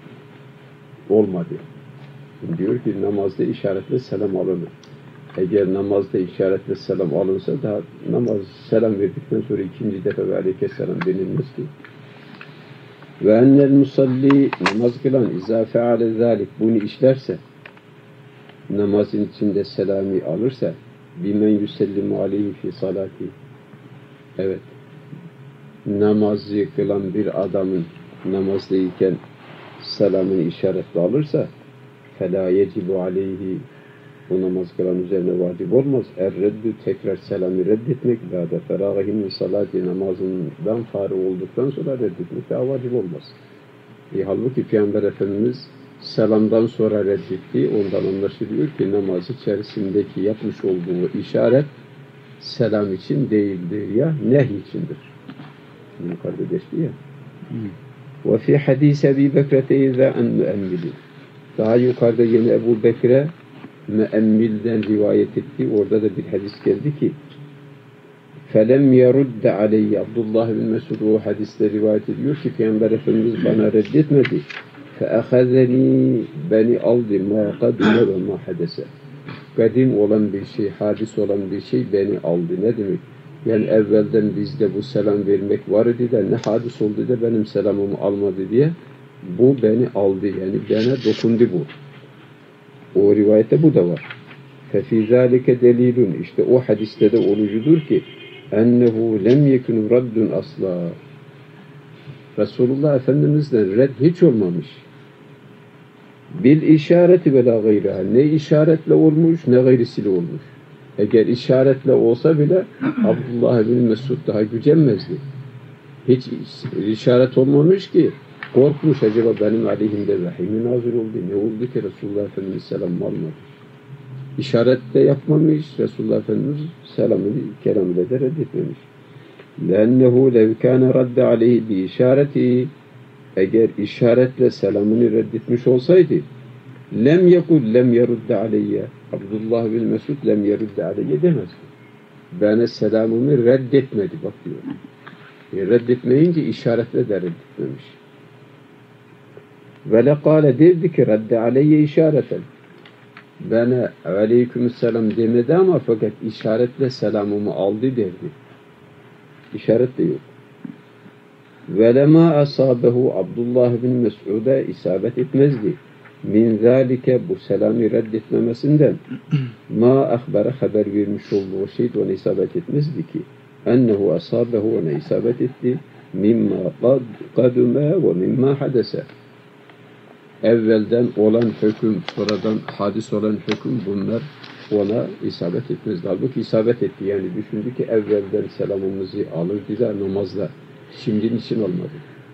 olmadı. Diyor ki namazda işaretle selam alınır. Eğer namazda işaretle selam alınsa daha namaz selam verdikten sonra ikinci defa ve aleyhisselam denilmez ki. Ve ennel musalli namaz kılan izâ feale zâlik bunu işlerse namazın içinde selami alırsa bimen yüsellimu aleyhi fi salati evet namazı kılan bir adamın namazdayken selamını işaretle alırsa فَلَا يَجِبُ عَلَيْهِ o namaz kılan üzerine vacip olmaz. Er-reddü tekrar selamı reddetmek ve ferâgihinin salati namazından fâri olduktan sonra reddetmek daha vacip olmaz. Halbuki Peygamber Efendimiz selamdan sonra reddetti. Ondan anlaşılıyor ki namaz içerisindeki yapmış olduğu işaret selam için değildir ya nehy içindir. Yukarıda geçti ya. Ve fi hadis Ebi Bekre'te izâ en müemmili. Daha yukarıda yine Ebu Bekre müemmilden rivayet etti. Orada da bir hadis geldi ki فَلَمْ يَرُدَّ عَلَيْهِ Abdullah bin Mesud o hadiste rivayet ediyor ki Peygamber Efendimiz bana reddetmedi. فَأَخَذَنِي beni aldı مَا قَدُمَ وَمَا حَدَسَ kadim olan bir şey, hadis olan bir şey beni aldı. Ne demek? Yani evvelden bizde bu selam vermek var idi de ne hadis oldu da benim selamımı almadı diye bu beni aldı. Yani bana dokundu bu. O rivayette bu da var. فَفِي ذَٰلِكَ دَلِيلٌ İşte o hadiste de olucudur ki اَنَّهُ لَمْ يَكُنْ رَدٌّ asla. Resulullah Efendimiz'den red hiç olmamış. Bil işareti ve la gayriha. Ne işaretle olmuş ne gayrisiyle olmuş. Eğer işaretle olsa bile Abdullah bin Mesud daha gücenmezdi. Hiç işaret olmamış ki korkmuş acaba benim aleyhimde vahiy nazil oldu. Ne oldu ki Resulullah Efendimiz selamı almadı. İşaret de yapmamış. Resulullah Efendimiz selamını kelamıyla da reddetmemiş. لَاَنَّهُ لَوْ كَانَ رَدَّ عَلَيْهِ بِاِشَارَتِهِ Eğer işaretle selamını reddetmiş olsaydı lem yekul lem yerudde aleyye Abdullah bin Mesud lem yerudde aleyye demez. Bana selamımı reddetmedi bak diyor. Reddetmeyince işaretle de reddetmemiş. Ve lekâle derdi ki redde aleyye işareten. Bana aleykümselam demedi ama fakat işaretle selamımı aldı derdi. İşaret de yok. Ve lemâ asâbehu Abdullah bin Mesud'a isabet etmezdi. Min zâlike bu selamı reddetmemesinden ma ahbara haber vermiş olduğu şey ona isabet etmezdi ki ennehu asâbehu ona isabet etti mimma kadüme ve mimma hadese evvelden olan hüküm sonradan hadis olan hüküm bunlar ona isabet etmezdi. Halbuki isabet etti yani düşündü ki evvelden selamımızı alırdı da namazda şimdi niçin olmadı?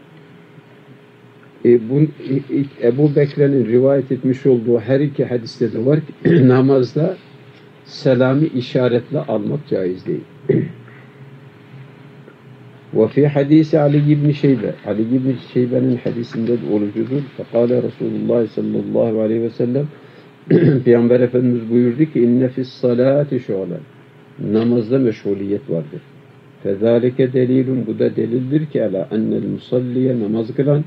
Ebu Bekir'in rivayet etmiş olduğu her iki hadiste de var ki namazda selamı işaretle almak caiz değil. Ve fi hadisi Ali ibn Şeybe Ali ibn Şeybe'nin hadisinde de olucudur. Fekale Resulullah sallallahu aleyhi ve sellem Peygamber Efendimiz buyurdu ki inne fis salati şu'len namazda meşguliyet vardır. Fezalike delilun bu da delildir ki ala ennel musalliye namaz kılan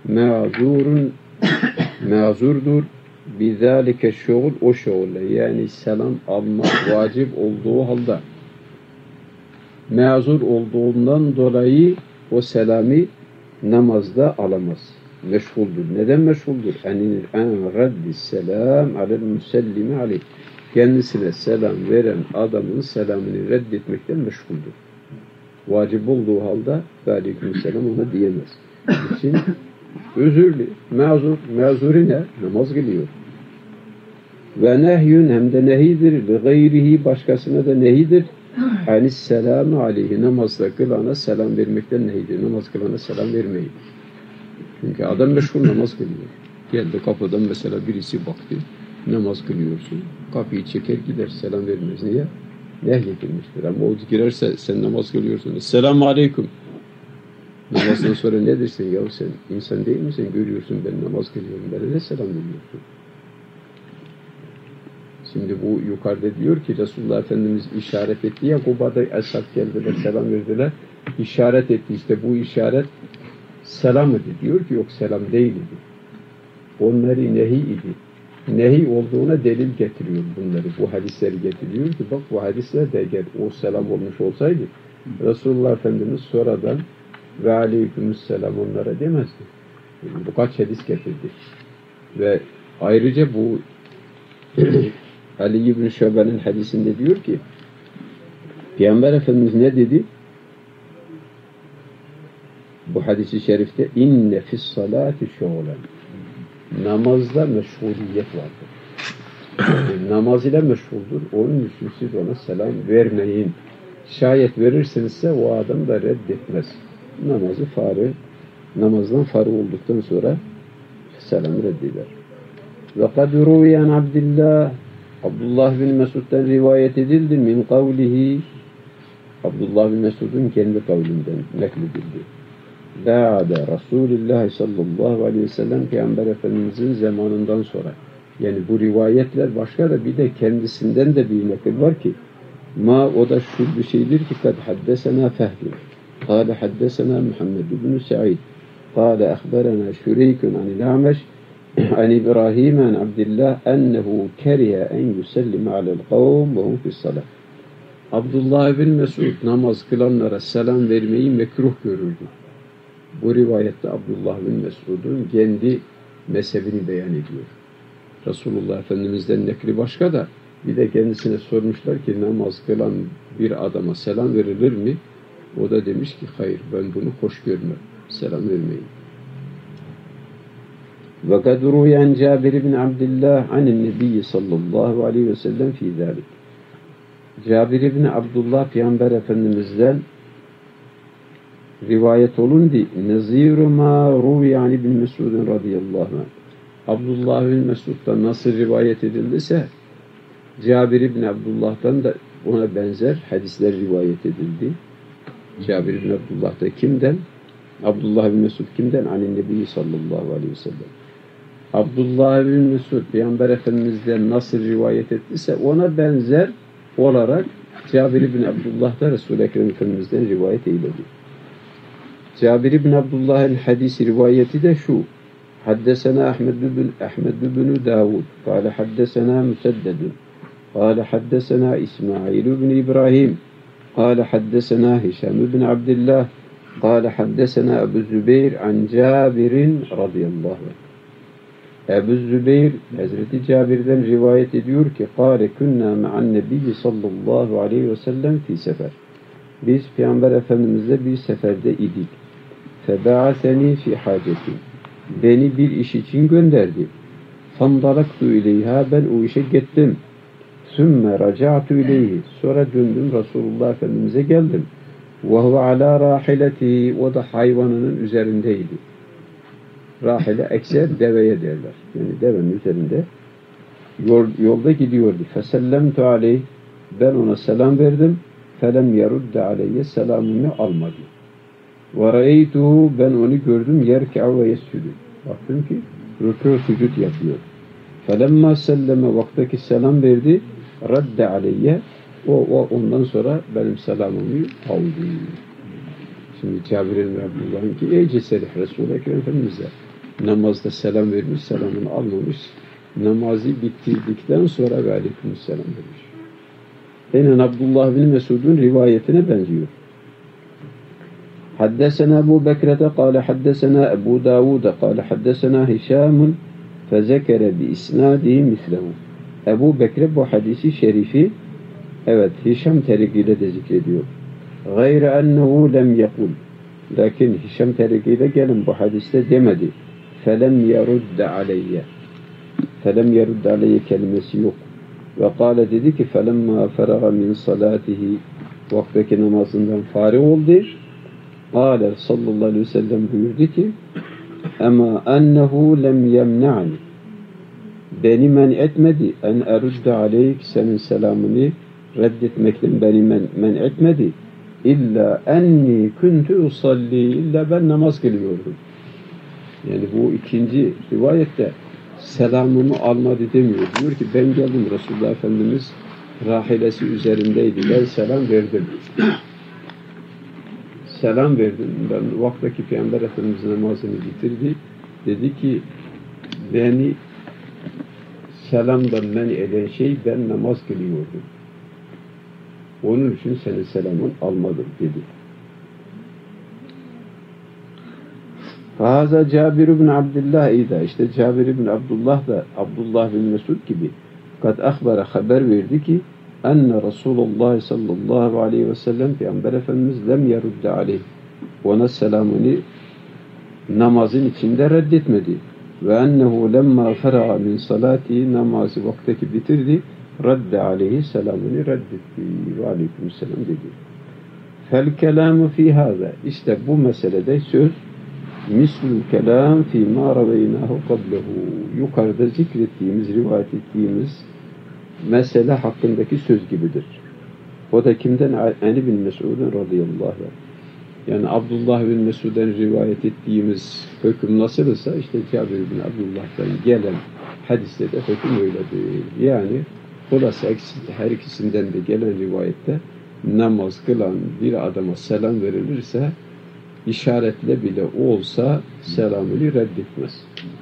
mazurdur bizalike şu'ul o şu'le yani selam almak vacip olduğu halde mazur olduğundan dolayı o selamı namazda alamaz. Meşguldür. Neden meşguldür? En raddis selam alel musellimi aleyh. Kendisine selam veren adamın selamını reddetmekten meşguldür. Vacip olduğu halde aleykümselam ona diyemez. İçin özürlü, mazuri ne? Namaz kılıyor. Ve nehyün hem de nehidir. Li gayrihi başkasına da nehidir. Anisselamü aleyhi namazda kılana selam vermekten nehidir. Namaz kılana selam vermeyin. Çünkü adam meşgul namaz kılıyor. Geldi kapıdan mesela birisi baktı. Namaz kılıyorsun. Kapıyı çeker gider selam vermez. Niye? Nehyedilmiştir. Ama o girerse sen namaz kılıyorsun. Selamun aleyküm. Namazdan sonra ne dersin? Ya sen insan değil misin? Görüyorsun ben namaz kılıyorum. Bana ne selam veriyorsun? Şimdi bu yukarıda diyor ki Resulullah Efendimiz işaret etti ya, Kuba'da ashab geldiler, selam verdiler. İşaret etti, işte bu işaret selam idi. Diyor ki yok, selam değildi. Onları nehi idi. Nehi olduğuna delil getiriyor bunları. Bu hadisleri getiriyor ki bak bu hadislerde eğer o selam olmuş olsaydı Resulullah Efendimiz sonradan ve aleykümselam onlara demezdi. Bu kaç hadis getirdi. Ve ayrıca bu Ali ibn Şöbe'nin hadisinde diyor ki Peygamber Efendimiz ne dedi? Bu hadisi şerifte inne fis salati şuğulen, namazda meşguliyet vardır. Namaz ile meşguldür. Onun için siz ona selam vermeyin. Şayet verirsinizse o adam da reddetmez. Namazdan farı olduktan sonra selam reddeder. Ve kad ruviyen Abdullah bin Mesud'dan rivayet edildi min kavlihi, Abdullah bin Mesud'un kendi kavlinden nakledildi. Ba'de Resulullah sallallahu aleyhi ve sellem Peygamber Efendimizin zamanından sonra. Yani bu rivayetler başka da bir de kendisinden de bir nakil var ki o da şu bir şeydir ki kad haddesena Fehdi kâle haddesena Muhammed ibn Sa'id kâle ahberena Şüreykun anil Ameş an İbrahim an Abdillah ennehu kerihe en yusellime alel kavm ve hum fissalah. Abdullah bin Mesud namaz kılanlara selam vermeyi mekruh görürdü. Bu rivayette Abdullah bin Mesud'un kendi mezhebini beyan ediyor. Resulullah Efendimiz'den nekli başka da bir de kendisine sormuşlar ki namaz kılan bir adama selam verilir mi? O da demiş ki hayır, ben bunu hoş görmem. Selam vermeyin. Ve kad ruyan Cabir bin Abdullah anin Nebi sallallahu aleyhi ve sellem fi zalik. Cabir bin Abdullah Peygamber Efendimiz'den rivayet olundu. Neziru ma ruyan ibn Mesud radıyallahu anh. Abdullah bin Mesud'dan nasıl rivayet edildiyse Cabir bin Abdullah'tan da ona benzer hadisler rivayet edildi. Cabir bin Abdullah da kimden? Abdullah bin Mesud kimden? Anin Nebi sallallahu aleyhi ve sellem. Abdullah bin Mesud Peygamber Efendimiz'den nasıl rivayet ettiyse ona benzer olarak Cabir bin Abdullah da Resul-i Ekrem Efendimiz'den rivayet eyledi. Cabir bin Abdullah'ın hadisi rivayeti de şu: Haddesena Ahmed bin Davud, kâle haddesena Müseddedun, kâle haddesena İsmail bin İbrahim, kâle haddesena Hişam bin Abdillah, kâle haddesena Ebu Zübeyr an Cabir'in radıyallahu anh. Ebu Zübeyr Hazreti Cabir'den rivayet ediyor ki kâle künnâ me'an nebiyyi sallallahu aleyhi ve sellem fi sefer. Biz Peygamber Efendimiz'le bir seferde idik. Feba'aseni fi haceti. Beni bir iş için gönderdi. Fandalaktu ileyha, ben o işe gittim. Sümme raca'tu ileyhi. Sonra döndüm Resulullah Efendimiz'e geldim. Ve huve ala rahileti. O da hayvanının üzerindeydi. Rahile ekser deveye derler. Yani devenin üzerinde yolda gidiyordu. Fesellemtu aleyh. Ben ona selam verdim. Felem yerudde aleyye, selamımı almadı. Ve ra'eytuhu, ben onu gördüm, yerka'u ve yescüdü. Baktım ki rükû sücud yapıyor. Felemma selleme, vaktaki selam verdi. Radde aleyye. O ondan sonra benim selamımı aldı. Şimdi Cabir bin Abdullah'ın ki ey ceserih Resul-i Ekrem Efendimiz'e namazda selam vermiş, selamını almamış. Namazı bitirdikten sonra ve aleykümselam demiş. Aynen Abdullah bin Mesud'un rivayetine benziyor. Haddesena Ebu Bekir'de kâle haddesena Ebu Davud'e kâle haddesena Hişamun fezekere bi isnâdihi mislehu. Ebu Bekir bu hadisi şerifi evet Hişam terikiyle de zikrediyor. Gayre ennehu lem yekul. Lakin Hişam terikiyle gelin bu hadiste demedi. Felem yerudde aleyye. Felem yerudde aleyye kelimesi yok. Ve kâle dedi ki felemma feraga min salatihi, vaktaki namazından fâri oldu. Kâle sallallahu aleyhi ve sellem buyurdu ki ama ennehu lem yemna'ni, beni men etmedi en erudde aleyk, senin selamını reddetmekten beni men etmedi. İlla enni kuntu usalli, illa ben namaz kılıyordum. Yani bu ikinci rivayette selamımı almadı demiyor. Diyor ki ben geldim, Resulullah Efendimiz rahilesi üzerindeydi. Ben selam verdim. Selam verdim. Ben vaktaki Peygamber Efendimiz namazını bitirdi. Dedi ki beni selamdan men eden şey, ben namaz kılıyordum. Onun için senin selamın almadım dedi. Haza Cabir ibn Abdullah ida, işte Cabir ibn Abdullah da Abdullah bin Mesud gibi kad ahbara haber verdi ki enne Resulullah sallallahu aleyhi ve sellem Peygamber Efendimiz lem yerudde aleyh, ona selamını namazın içinde reddetmedi. Ve ennehu lemma fera'a min salati, namazı vakteki bitirdi, radde aleyhi, selamını reddetti ve aleykümselam dedi. Fel kelamu fi hâze, işte bu meselede söz mislul kelam fi ma raveynahu qablehu, yukarıda zikrettiğimiz, rivayet ettiğimiz mesele hakkındaki söz gibidir. O da kimden? Ali bin Mesud'un radıyallahu anh. Yani Abdullah bin Mesud'dan rivayet ettiğimiz hüküm nasılsa işte Cabir bin Abdullah'tan gelen hadiste de hüküm öyledir. Yani hulasa her ikisinden de gelen rivayette namaz kılan bir adama selam verilirse işaretle bile olsa selamını reddetmez.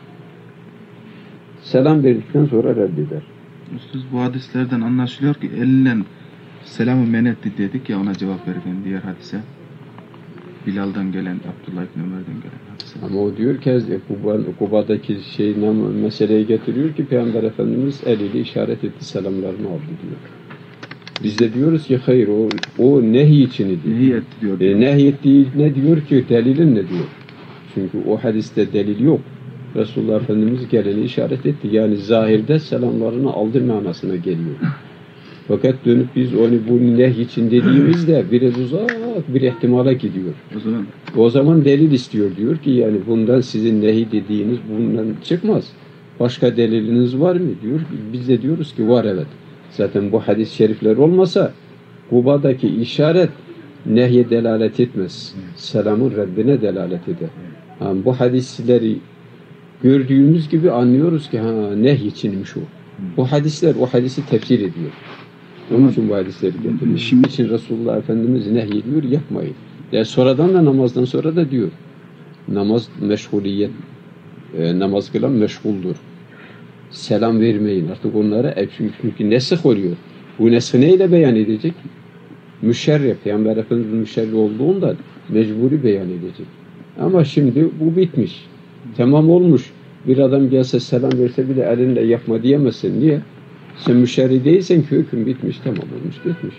Selam verdikten sonra reddeder. Üstad, bu hadislerden anlaşılıyor ki elinden selamı men etti dedik ya, ona cevap verirken diğer hadise. Bilal'dan gelen, Abdullah ibn Ömer'den gelen hadise. Ama o diyor ki Kuba'daki meseleyi getiriyor ki Peygamber Efendimiz eliyle işaret etti, selamlarını aldı diyor. Biz de diyoruz ki hayır, o nehy için idi. Nehy etti diyor. Nehy ettiği ne diyor ki, delilin ne diyor? Çünkü o hadiste delil yok. Resulullah Efendimiz geleni işaret etti. Yani zahirde selamlarını aldı manasına geliyor. Fakat dönüp biz onu bu nehy için dediğimizde biraz uzak bir ihtimala gidiyor. O zaman delil istiyor, diyor ki yani bundan sizin nehy dediğiniz bundan çıkmaz. Başka deliliniz var mı diyor. Biz de diyoruz ki var, evet. Zaten bu hadis-i şerifler olmasa Kuba'daki işaret nehye delalet etmez. Selamın reddine delalet eder. Yani bu hadisleri gördüğümüz gibi anlıyoruz ki nehy içinmiş o. Bu hadisler o hadisi tefsir ediyor. Onun için bu hadisleri getiriyor. Şimdi için Resulullah Efendimiz nehyediyor, yapmayın. Yani sonradan da namazdan sonra da diyor. Namaz meşguliyet, namaz kılan meşguldur. Selam vermeyin artık onlara, çünkü nesih oluyor. Bu nesih neyle beyan edecek? Müşerref, Peygamber Efendimiz müşerref olduğundan mecburi beyan edecek. Ama şimdi bu bitmiş. Tamam olmuş. Bir adam gelse selam verse bile elinle yapma diyemezsin. Niye? Sen müşerri değilsen ki hüküm bitmiş, tamam olmuş, bitmiş.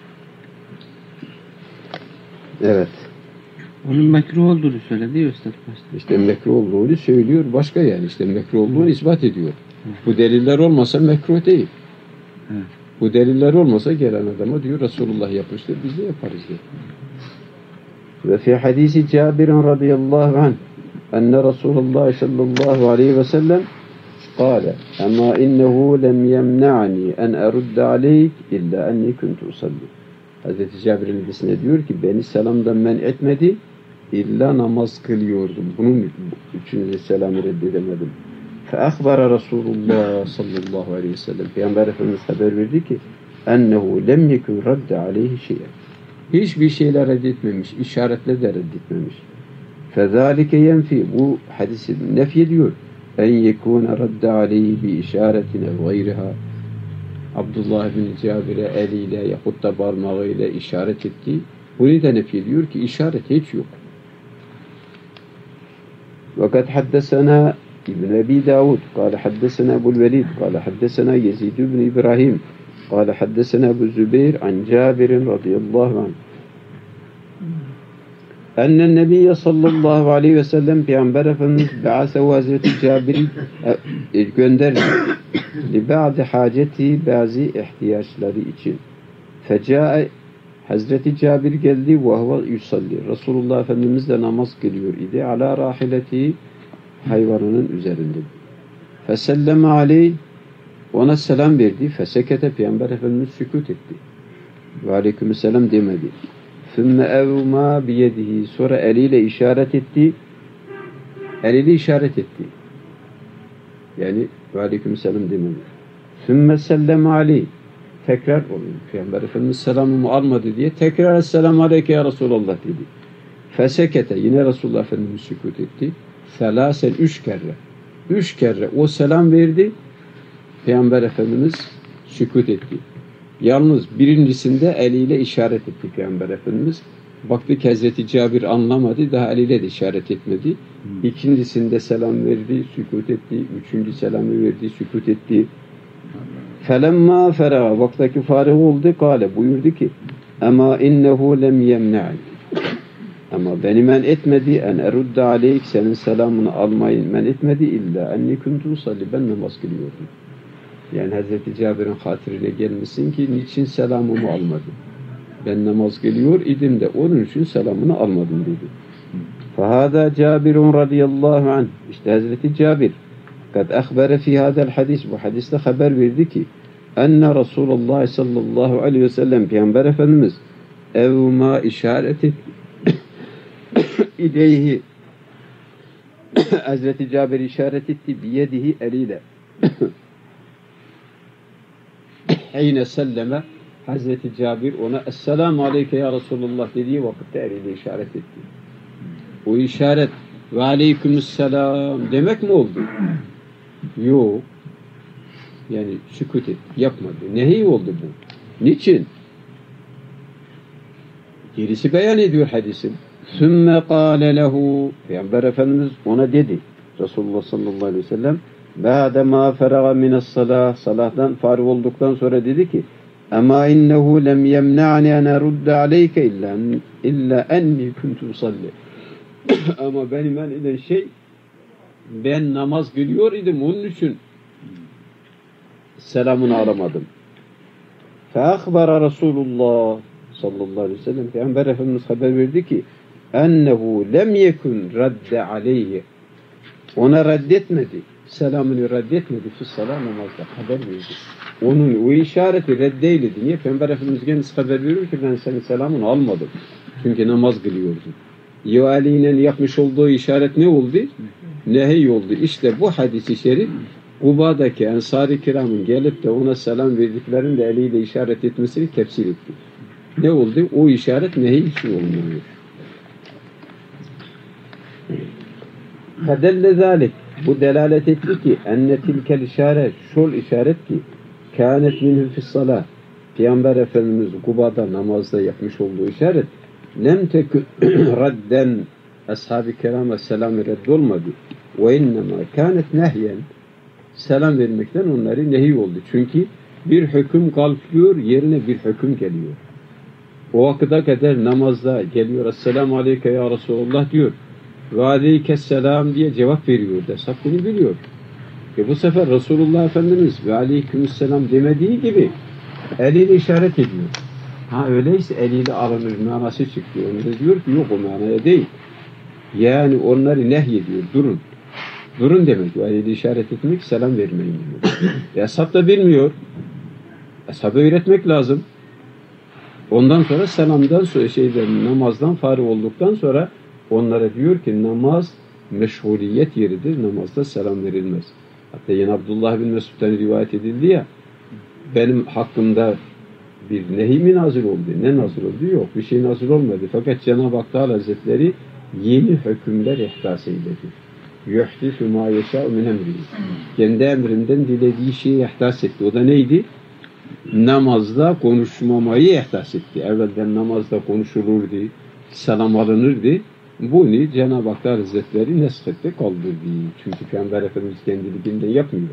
Evet. Onun mekruh olduğunu söyledi ya Üstad başta. İşte mekruh olduğunu söylüyor, başka yani işte mekruh olduğunu ispat ediyor. Bu deliller olmasa mekruh değil. Bu deliller olmasa gelen adama diyor Resulullah yapmıştır, biz de yaparız diyor. Ve fi hadisi Cabir radıyallahu anh enne Resulullah sallallahu aleyhi ve sellem قال أما إنه لم يمنعني أن أرد عليك إلا أني كنت أصلي. Hazreti Cabir'in hadisine diyor ki beni selamdan men etmedi, illa namaz kılıyordum. Bunun için de selamı reddedemedim. فأخبر Resulullah sallallahu aleyhi ve sellem, Peygamber Efendimiz haber verdi ki ennehu lem yekun radde aleyhi şey'en. Hiçbir şeyle reddetmemiş, işaretle de reddetmemiş. فَذَٰلِكَ يَنْفِي, bu hadisi nefyediyor. En yekûne radde aleyhi bi işaretine gayriha. Abdullah bin Cabir'e eliyle yahut da parmağıyla işaret etti. Bunu da nefyediyor ki işaret hiç yok. Fakat haddesena İbn Ebi Davud قال حدثنا أبو الوليد قال حدثنا يزيد بن إبراهيم قال حدثنا أبو الزبير عن جابر رضي الله عنه أن النبي sallallahu aleyhi ve sellem Peygamber Efendimiz be'asehu Hazreti Cabir'i gönderdi. Li haceti bazı ihtiyaçları için. Fecae Hazreti Cabir geldi ve huve yusalli. Resulullah Efendimiz de namaz kılıyor idi. Ala rahileti, hayvanının üzerinde. Feselleme aleyh, ona selam verdi. Fesekete, Peygamber Efendimiz sükut etti. Ve aleykümselam demedi. ثُمَّ اَوْمَا بِيَدِهِ Sonra eliyle işaret etti. Eliyle işaret etti. Yani aleykümselam demedi. ثُمَّ سَلَّمَ عَلَيْهِ Tekrar oluyor. Peygamber Efendimiz selamımı almadı diye tekrar Esselamu Aleyke ya Resulallah dedi. Fesekete yine Resulullah Efendimiz sükut etti. Selasen 3 kere. 3 kere o selam verdi. Peygamber Efendimiz sükut etti. Yalnız birincisinde eliyle işaret etti Peygamber Efendimiz. Baktı ki Hazreti Cabir anlamadı. Daha eliyle de işaret etmedi. İkincisinde selam verdi, sükut etti. Üçüncü selamı verdi, sükut etti. Felemma feraga vaktaki farih oldu. Kale buyurdu ki ama innehu lem yemne'ni ama beni men etmedi en erudde aleyk senin selamını almayı men etmedi illa enni kuntu salli ben namaz kılıyordum. Yani Hazreti Cabir'in hatırıyla gelmişsin ki niçin selamımı almadın? Ben namaz kılıyor idim de onun için selamını almadım dedi. Fahada Cabirun radıyallahu anh işte Hazreti Cabir kad akhbere fi hadal hadis bu hadiste haber verdi ki enne Resulullah sallallahu aleyhi ve sellem Peygamber Efendimiz evma işaret etti İleyhi Hazreti Cabir işaret etti biyedihi eliyle Heyne selleme Hazreti Cabir ona Esselamu Aleyke ya Resulullah dediği vakitte eliyle işaret etti. O işaret ve aleykümselam demek mi oldu? Yok. Yani sükut etti. Yapmadı. Nehi oldu bu. Niçin? Gerisi beyan ediyor hadisin. Sümme kâle lehu Peygamber Efendimiz ona dedi. Resulullah sallallahu aleyhi ve sellem ba'de ma feraga mine's-salah salahdan farih olduktan sonra dedi ki ama innehu lem yemna'ni en erudde aleyke illa enni kuntu salli ama beni men eden şey ben namaz kılıyor idim onun için selamını alamadım. Fe akhbara Resulullah sallallahu aleyhi ve sellem Peygamber Efendimiz haber verdi ki ennehu lem yekun radde aleyhi ona reddetmedi. Selamını reddetmedi. Fissala namazda haber verdi. Onun o işareti reddeyledi. Niye? Peygamber Efendimiz kendisi haber veriyor ki ben senin selamını almadım. Çünkü namaz kılıyordun. Ali'nin yapmış olduğu işaret ne oldu? Nehiy oldu. İşte bu hadis-i şerif Kuba'daki Ensar-ı Kiram'ın gelip de ona selam verdiklerinde eliyle işaret etmesini tefsir etti. Ne oldu? O işaret nehiy için olmuyor. Fedelle zalik bu delalet etti ki enne tilkel işaret şol işaret ki kânet minhü fissalah Peygamber Efendimiz Kuba'da namazda yapmış olduğu işaret lem tekü radden ashab-ı kirama selamı reddolmadı ve innema kânet nehyen selam vermekten onları nehiy oldu. Çünkü bir hüküm kalkıyor yerine bir hüküm geliyor. O vakıda kadar namazda geliyor Esselamu Aleyke ya Resulullah diyor. Ve aleykesselam diye cevap veriyor da hakkını biliyor. Bu sefer Resulullah Efendimiz ve aleykümselam demediği gibi eliyle işaret ediyor. Ha öyleyse eliyle alınır manası çıktı. Onu da diyor ki yok o manaya değil. Yani onları nehyediyor. Durun. Durun demek. Ve eliyle işaret etmek selam vermeyin diyor. Ashab da bilmiyor. Ashab'a öğretmek lazım. Ondan sonra selamdan sonra namazdan farih olduktan sonra onlara diyor ki namaz meşguliyet yeridir. Namazda selam verilmez. Hatta yine Abdullah bin Mesud'dan rivayet edildi ya benim hakkımda bir nehi mi nazil oldu? Ne nazil oldu? Yok. Bir şey nazil olmadı. Fakat Cenab-ı Hak Teala Hazretleri yeni hükümler ihdas eyledi. Yuhdisü mâ yeşâ'u min emrihi. Kendi emrinden dilediği şeyi ihdas etti. O da neydi? Namazda konuşmamayı ihdas etti. Evvelden namazda konuşulurdu, selam alınırdı. Bunu Cenab-ı Hak Hazretleri neshetti, kaldırdı. Çünkü Peygamber Efendimiz kendiliğinden yapmıyor.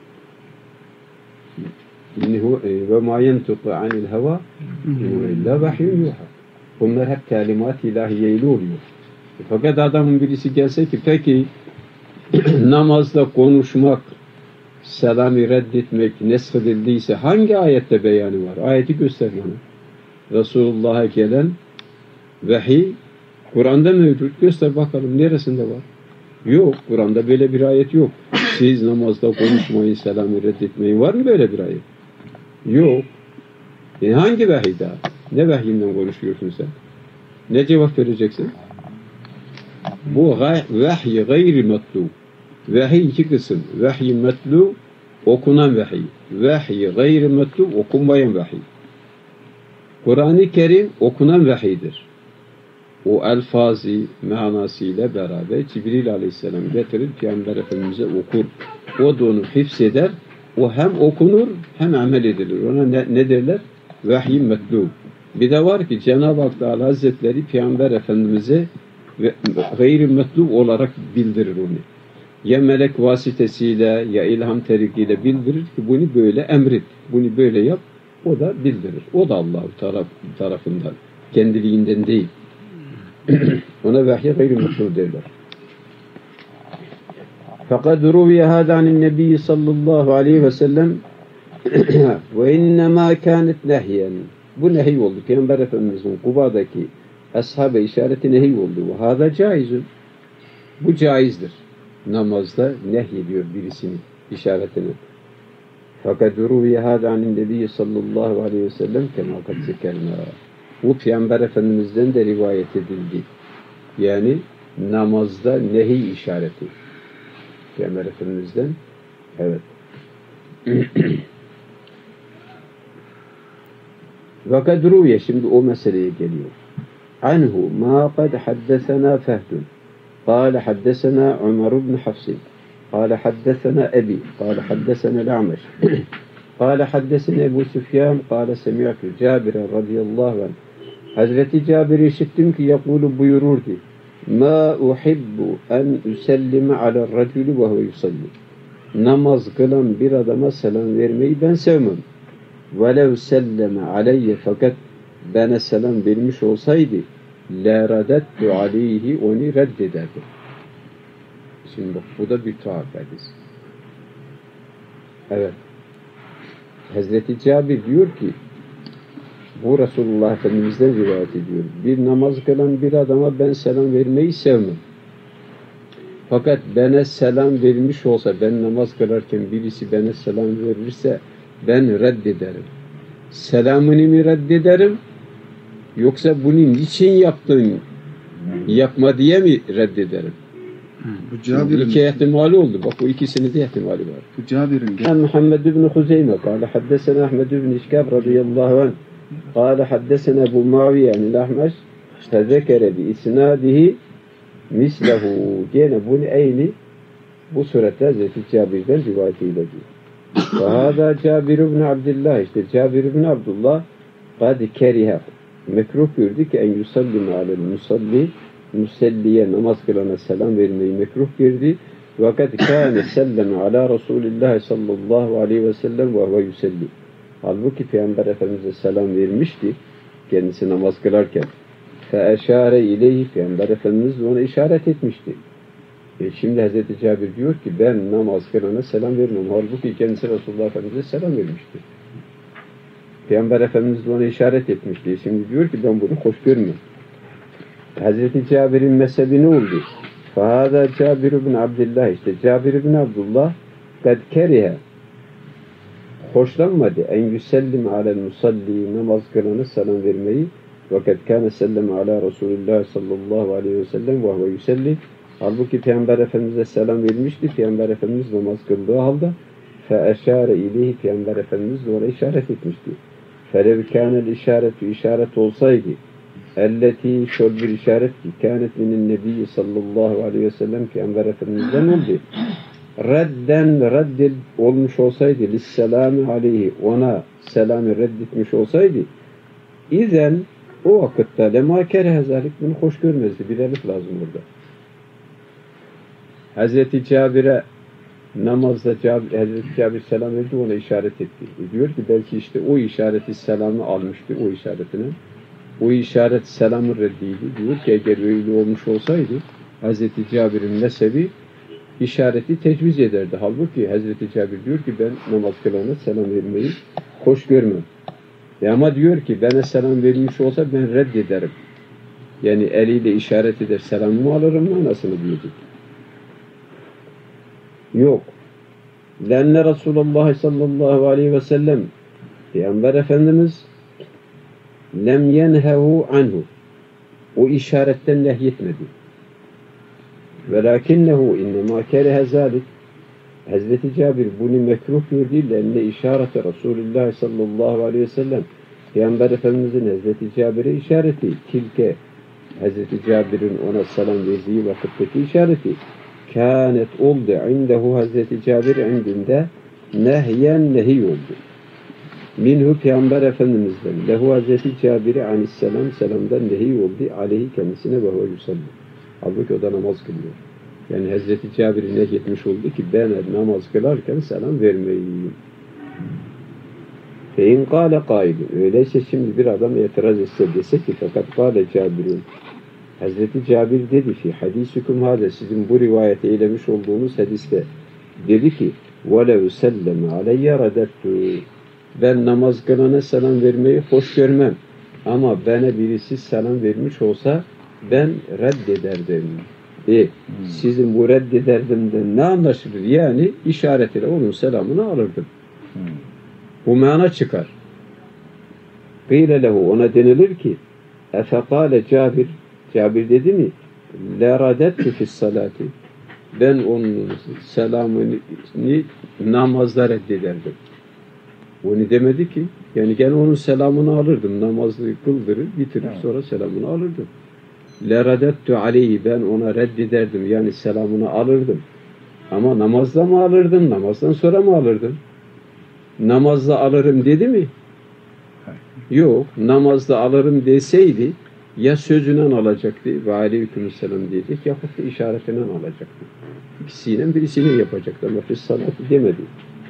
Ve mâ yentuqu anil heva illa vahyun yuha. Bunlar hep talimat-ı ilahiyeyle oluyor. Fakat adamın birisi gelse ki peki namazda konuşmak, selamı reddetmek neshedildiyse hangi ayette beyanı var? Ayeti göster bana. Resulullah'a gelen vahiy Kur'an'da mevcut. Göster bakalım neresinde var? Yok. Kur'an'da böyle bir ayet yok. Siz namazda konuşmayın, selamı reddetmeyin. Var mı böyle bir ayet? Yok. Hangi vahiy daha? Ne vahyinden konuşuyorsun sen? Ne cevap vereceksin? Bu vahiy gayri matlu. Vahiy iki kısım. Vahiy matlu, okunan vahiy. Vahiy gayri matlu, okunmayan vahiy. Kur'an-ı Kerim okunan vahiydir. O elfazi manasıyla beraber Cibril Aleyhisselam getirir, Peygamber Efendimiz'e okur. O da onu hifzeder. O hem okunur hem amel edilir. Ona ne derler? Vahiy metlu. Bir de var ki Cenab-ı Hak Teala Hazretleri Peygamber Efendimiz'e gayri metlu olarak bildirir onu. Ya melek vasitesiyle ya ilham terikiyle bildirir ki bunu böyle emret, bunu böyle yap. O da bildirir. O da Allah tarafından. Kendiliğinden değil. Ona vahiy gayri metlu derler. Fakat ruviye hâdâ anin-nebiyyi sallallahu aleyhi ve sellem ve innemâ kânet nehyen. Bu nehiy oldu. Peygamber Efendimiz'in Kuba'daki ashab-ı işareti nehiy oldu. Ve hâdâ caizun. Bu caizdir. Namazda nehyediyor birisinin işaretini. Fakat ruviye hâdâ anin-nebiyyi sallallahu aleyhi ve sellem kemâ kad zekerna. Bu Peygamber Efendimiz'den de rivayet edildi. Yani namazda nehiy işareti. Peygamber Efendimiz'den. Evet. Fakat ruviye, şimdi o meseleye geliyor. Anhu ma kad haddesena Fehdun. قال حدثنا عمر بن حفص قال حدثنا أبي قال حدثنا الأعمش قال حدثنا أبو سفيان قال سمعت جابر رضي الله عنه Hazreti Cabir'i işittim ki yakulu buyurur ki ma uhibbu en üsellime ala racülü ve huve yusalli. Namaz kılan bir adama selam vermeyi ben sevmem. Velev selleme aleyye, fakat bana selam vermiş olsaydı la radettu aleyhi, onu reddederdim. Şimdi bu da bir tuhaf hadis. Evet. Hazreti Cabir diyor ki bu Resulullah Efendimiz'den rivayet ediyor. Bir namaz kılan bir adama ben selam vermeyi sevmem. Fakat bana selam verilmiş olsa, ben namaz kılarken birisi bana selam verirse ben reddederim. Selamını mı reddederim? Yoksa bunun niçin yaptığını yapma diye mi reddederim? Bu Cabir'in İki ihtimali oldu. Bak bu ikisinin de ihtimali var. Bu Cabir'in Muhammed ibn Huzeyme قال حدثنا أحمد بن إشكاب رضي الله عنه قال حدثنا أبو معاوية عن الأحمش فذكر بإسناده mislehu. Gene bunu aynı bu surette Hazreti Cabir'den rivayet eyledi. Fahada Cabir ibn Abdullah, işte Cabir ibn Abdullah kad keriha, mekruh gördü ki en yusallime alel musalli, musalliye, namaz kılana selam vermeyi mekruh gördü. Fakat kâne selleme ala Resulillah sallallahu aleyhi ve sellem ve huve yusalli. Halbuki Peygamber Efendimiz'e selam vermişti kendisi namaz kılarken. فَاَشَارَ اِلeyhi, Peygamber Efendimiz ona işaret etmişti. Şimdi Hazreti Cabir diyor ki ben namaz kılana selam vermem. Halbuki kendisi Resulullah Efendimiz'e selam vermişti. Peygamber Efendimiz ona işaret etmişti. Şimdi diyor ki ben bunu hoş görmüyorum. Hazreti Cabir'in mezhebi ne oldu? فَهَذَا Cabir ibn Abdullah, işte Cabir ibn Abdullah قَدْ كَرِهَا, hoşlanmadı en yüsellim alel musalli, namaz kılana selam vermeyi. Fakat kâne sellem ala Resulullah sallallahu aleyhi ve sellem ve huve yuselli. Halbuki Peygamber Efendimiz'e selam vermişti. Peygamber Efendimiz namaz kıldığı halde feeşâre ileyhi, Peygamber Efendimiz de ona işaret etmişti. Felev kânel işaretu, işaret olsaydı elleti, şöyle bir işaret ki kânet minin nebiyyi sallallahu aleyhi ve sellem, Peygamber Efendimiz'den oldu. Redded olmuş olsaydı lisselâmi aleyhi, ona selamı reddetmiş olsaydı İzen o vakitte lemâ kerehezalik, bunu hoş görmezdi. Bir elif lazım burada. Hazreti Cabir'e namazda Hazreti Cabir selam verdi, ona işaret etti. Diyor ki belki işte o işareti selamı almıştı, o işaretine. O işaret selamı reddiydi. Diyor ki eğer öyle olmuş olsaydı Hazreti Cabir'in mezhebi işareti tecviz ederdi. Halbuki Hazreti Cabir diyor ki ben namaz kılana selam vermeyi hoş görmem. Ama diyor ki bana selam verilmiş olsa ben reddederim. Yani eliyle işaret eder, selamımı alırım manasını diyecek. Yok. Lenne Resulullah sallallahu aleyhi ve sellem, Peygamber Efendimiz lem yenhehu anhu, O işaretten nehyetmedi. Velakinnehu innemâ kerehe zâlik. Hazreti Cabir bunu mekruh gördü. Lenne işarete Resulullah sallallahu aleyhi ve sellem. Peygamber Efendimizin Hazreti Cabir'e işareti. Tilke Hazreti Cabir'in ona selam verdiği vakitteki işareti. Kânet oldu indehu Hazreti Cabir indinde nehyen nehi oldu. Minhu Peygamber Efendimiz'den lehu Hazreti Cabir'e aleyhisselam selamdan nehi oldu. Aleyhi kendisine ve huve yusalli. Halbuki o da namaz kılıyor. Yani Hazreti Cabir'in nehyetmiş oldu ki ben namaz kılarken selam vermeyeyim. Fein kâle kâilun. Öyleyse şimdi bir adam itiraz etse dese ki fakat kâle Cabir'in. Hazreti Cabir dedi ki hadisüküm hâde sizin bu rivayet eylemiş olduğunuz hadiste dedi ki وَلَوْ سَلَّمَ عَلَيَّ رَدَتْتُ ben namaz kılana selam vermeyi hoş görmem. Ama bana birisi selam vermiş olsa ben reddederdim. Sizin bu reddederdimden ne anlaşılır? Yani işaretiyle onun selamını alırdım. Bu mana çıkar. Kıyle lehu ona denilir ki efekale Cabir Cabir dedi mi? La radettu fis salati ben onun selamını namazda reddederdim. Onu demedi ki. Yani gene onun selamını alırdım. Namazı kıldırır, bitirir sonra selamını alırdım. La radettu aleyhi ben ona reddederdim. Yani selamını alırdım. Ama namazda mı alırdım? Namazdan sonra mı alırdım? Namazda alırım dedi mi? Yok. Namazda alırım deseydi ya sözünden alacaktı ve aleykümselam diyecek yahut da işaretinden alacaktı. İkisiyle birisini yapacaktı ama fis salati demedi.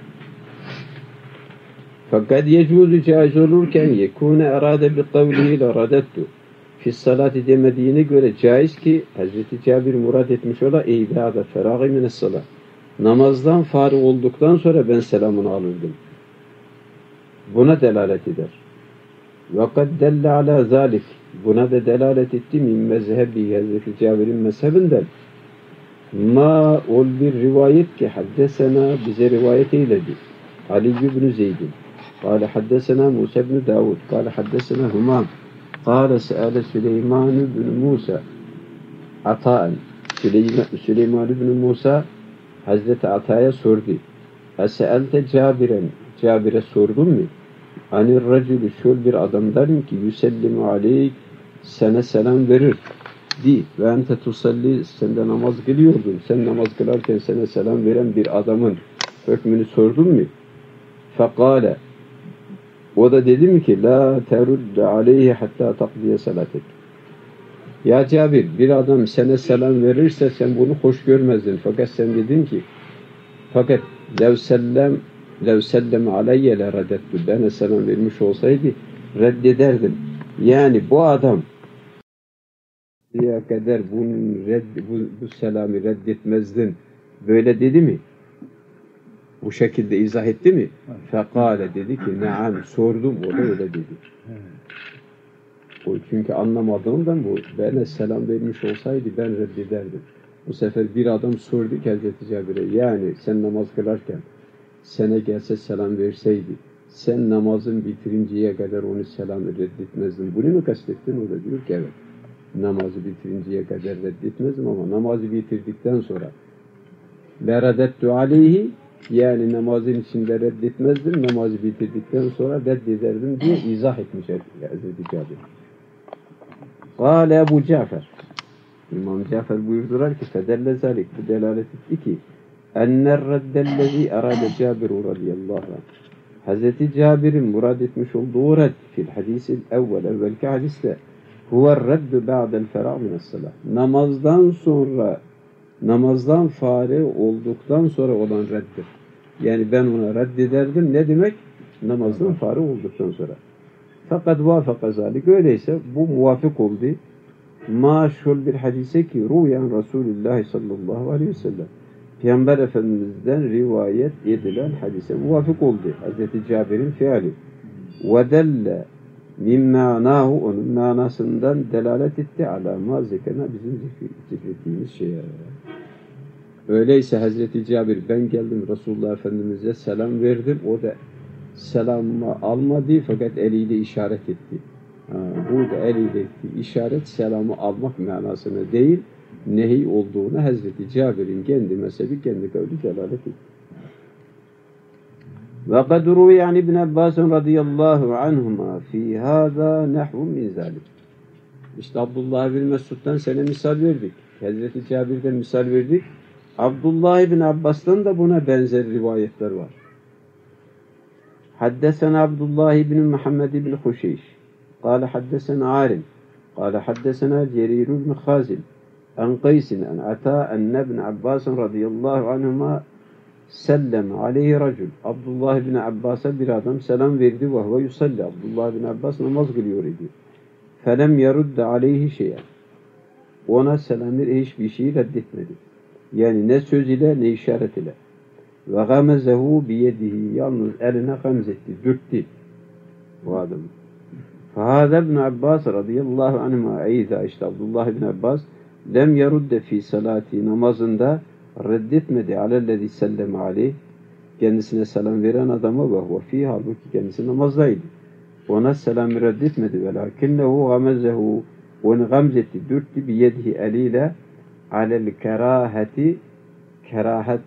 Fakat yecuzu caiz olurken yekûne erâde bi kavlihi la radettu fis salati demediğine göre caiz ki Hazreti Cabir murad etmiş ola ey ba'de ferâgı mines salat namazdan fâri olduktan sonra ben selamını alırdım. Buna delalet eder. Vakat delle ala zalik buna da delalet etti min mezhebi Hazreti Cabir'in mezhebinden ma ol bir rivayet ki haddesena bize rivayet eyledi Ali ibn Zeyd'in قال حدثنا موسى بن داود قال حدثنا همام قال سأل سليمان بن موسى عطاء Süleyman ibn Musa Hazreti Ata'ya sordu. Ese'elte Cabir'en Cabir'e sordun mu? Anir racülü şöyle bir adamdan ki yüsellimu aleyk sana selam verir. Di ve ente tusalli sen de namaz kılıyordun. Sen namaz kılarken sana selam veren bir adamın hükmünü sordun mu? Fekale o da dedi mi ki la terudde aleyhi hatta takdiye salatek. Ya Cabir bir adam sana selam verirse sen bunu hoş görmezdin. Fakat sen dedin ki fakat lev sellem aleyye le reddettu. Bana selam vermiş olsaydı reddederdim. Yani bu adam ya kadar bu selamı reddetmezdin. Böyle dedi mi? Bu şekilde izah etti mi? Fekale dedi ki naam sordum o da öyle dedi. O çünkü anlamadığımdan bu bana selam vermiş olsaydı ben reddederdim. Bu sefer bir adam sordu ki Hazreti Cabir'e yani sen namaz kılarken sana gelse selam verseydi sen namazın bitirinceye kadar onu selamı reddetmezdin. Bunu mu kastettin? O da diyor ki evet. Namazı bitirinceye kadar reddetmezdim ama namazı bitirdikten sonra la reddettu aleyhi yani namazın içinde reddetmezdim, namazı bitirdikten sonra reddederdim diye izah etmiş Hazreti Cabir. Kâle Ebu Cafer. İmam Cafer buyurdular ki fedelle zalik bu delalet etti ki enner reddellezi erade Cabiru radıyallahu anh. Hazreti Cabir'in murad etmiş olduğu red fil hadisil evvelki hadiste huve reddu ba'del ferâ minessalâh. Namazdan fare olduktan sonra olan reddir. Yani ben ona reddederdim. Ne demek? Namazdan fare olduktan sonra. Fakat vafaka zalik. Öyleyse bu muvafık oldu. Maşhur bir hadise ki ruyan Resulullah sallallahu aleyhi ve sellem. Peygamber Efendimiz'den rivayet edilen hadise muvafık oldu. Hazreti Cabir'in fiali. Ve delle min manahu onun manasından delalet etti. Ala ma zekena bizim zikrettiğimiz şeye. Öyleyse Hazreti Cabir ben geldim Resulullah Efendimiz'e selam verdim. O da selamımı almadı fakat eliyle işaret etti. Burada eliyle işaret selamı almak manasına değil, nehi olduğunu Hazreti Cabir'in kendi mezhebi, kendi kavli delalet ediyor. وَقَدْ رُوِيَ عَنْ اِبْنِ عَبَّاسٍ رَضِيَ اللّٰهُ عَنْهُمَا فِي هَذَا نَحْوٌ مِنْ ذَلِكَ. İşte Abdullah bin Mesud'dan sana misal verdik. Hazreti Cabir'den misal verdik. Abdullah bin Abbas'tan da buna benzer rivayetler var. Haddesena Abdullah bin Muhammed bin Huşeyş. Kale haddesena Arim. Kale haddesena Cerir bin Khazil. An Qaysin an Ata enne bin Abbas radıyallahu anhuma sellem aleyhi racul. Abdullah bin Abbas'a bir adam selam verdi ve huve yusalli. Abdullah bin Abbas namaz kılıyor idi. Felem yerudde aleyhi şeyen. Ona selam ver, hiçbir şeyi reddetmedi. Yani ne söz ile ne işaret ile. Ve gamezehu biyedihi. Yalnız eline gamzetti, dürttü bu adamı. Fahâze ibn Abbas radıyallahu anhuma eyza. İşte Abdullah bin Abbas lem yerudde fi salati, namazında reddetmedi alellezi sellem aleyh, kendisine selam veren adama ve huve fî, halbuki kendisi namazdaydı. Ona selamı reddetmedi. Velakinnehu gamezehu, onu gamzetti, dürttü biyedihi, eliyle alel keraheti, kerahette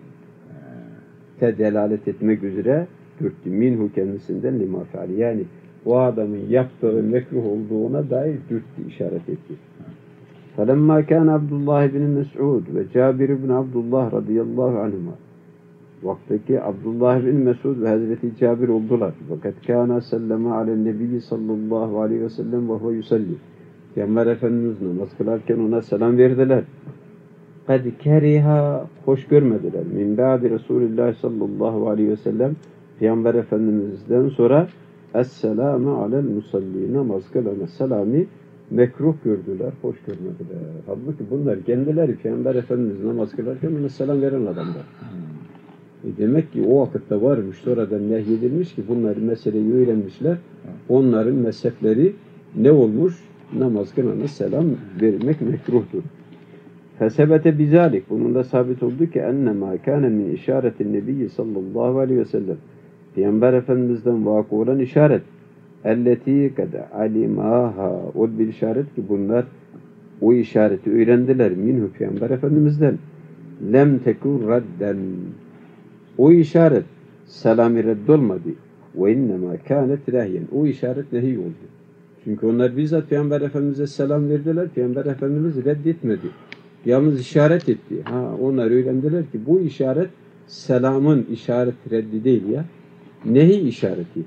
delalet etmek üzere dürttü. Minhu, kendisinden lima feali. Yani o adamın yaptığı mekruh olduğuna dair dürttü, işaret etti. فَلَمَّا كَانَ Abdullah bin Mes'ud ve Cabir bin Abdullah radıyallahu anhuma, vaktaki Abdullah bin Mesud ve Hazreti Cabir oldular. Fakat kâna selleme alen nebiyyi sallallahu aleyhi ve sellem ve huve yusalli. Peygamber Efendimiz namaz kılarken ona selam verdiler. قَدْ كَرِهَا, hoş görmediler. Min ba'di Resulullah sallallahu aleyhi ve sellem, Peygamber Efendimiz'den sonra Es-selâme alel musalli, namaz kılana selamı mekruh gördüler, hoş görmediler. Halbuki bunlar kendileri Peygamber Efendimiz namaz kılarken ona selam veren adamlar. Demek ki o vakitte varmış, sonradan nehyedilmiş ki bunlar meseleyi öğrenmişler. Onların mezhepleri ne olmuş? Namaz kılana selam vermek mekruhtur. Fesebete bizalik, bunun da sabit oldu ki ennemâ kâne min işaretin nebiyyi sallallahu aleyhi ve sellem, Peygamber Efendimiz'den vakı olan işaret, elleti kad alimaha, o bir işaret ki bunlar o işareti öğrendiler minhu, Peygamber Efendimiz'den, lem tekun radden, o işaret selam-ı reddolmadı, ve innemâ kânet rehyen, o işaret nehi oldu. Çünkü onlar bizzat Peygamber Efendimiz'e selam verdiler, Peygamber Efendimiz reddetmedi. Yalnız işaret etti. Onlar öğrendiler ki bu işaret selamın işareti, reddi değil ya. Nehi işareti.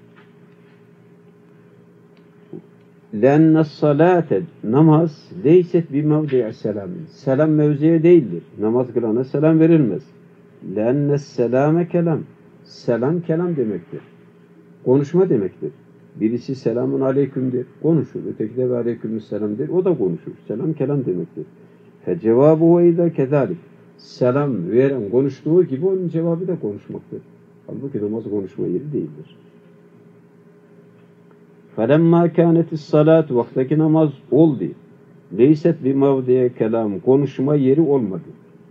لَنَّ الصَّلَاةَ, namaz leyset bi mevdi'i selamin. Selam mevziye değildir. Namaz kılana selam verilmez. لَنَّ السَّلَامَ kelam. Selam kelam demektir. Konuşma demektir. Birisi selamun aleykümdir, konuşur. Öteki de ve aleykümselam der, o da konuşur. Selam kelam demektir. Fecevabu eyda kezalik. Selam veren konuştuğu gibi onun cevabı da konuşmaktır. Halbuki namaz konuşma yeri değildir. Felemma kânetis salâtu, vaktaki namaz oldu. Leyset bi mevdiye kelam, konuşma yeri olmadı.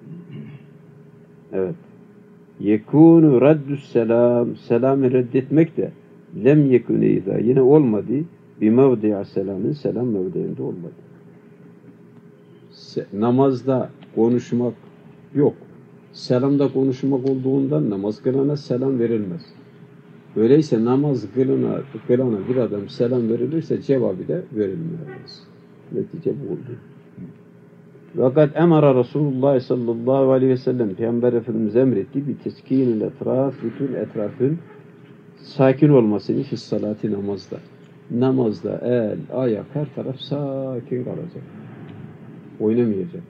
Evet. Yekûnü raddü's selam, selamı reddetmek de lem yekûnü eyda, yine olmadı. Bi mevdiye selamın, selam mevdiğinde olmadı. Namazda konuşmak yok. Selamda konuşmak olduğundan namaz kılana selam verilmez. Öyleyse namaz kılana bir adam selam verilirse cevabı da verilmez. Netice bu oldu. Fakat emara Resulullah sallallahu aleyhi ve sellem, Peygamber Efendimiz emretti bir teskinil etraf, bütün etrafın sakin olmasını fi salati, namazda. Namazda el, ayak, her taraf sakin kalacak. Oynamayacak.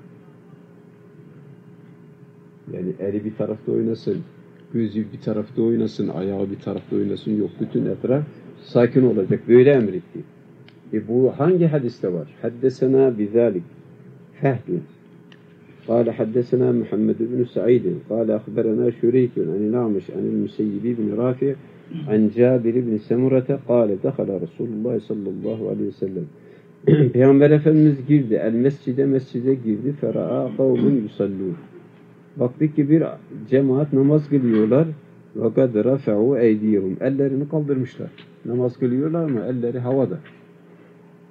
Yani eli bir tarafta oynasın, gözü bir tarafta oynasın, ayağı bir tarafta oynasın, yok. Bütün etraf sakin olacak. Böyle emretti. Bu hangi hadiste var? Haddesena bizalik Fehdun. Kâle haddesena Muhammed ibn Sa'idin. Kâle akberena Şureytun. Ani na'miş anil Müseyyibi ibn Rafi' an Cabir ibn Semurete. Kâle dekhala Resulullah sallallahu aleyhi ve sellem. Peygamber Efendimiz girdi. Mescide girdi. Fera'a kavmun yusallûn. Baktı ki bir cemaat namaz kılıyorlar. Ve kad rafa'u eydiyehum. Ellerini kaldırmışlar. Namaz kılıyorlar ama elleri havada.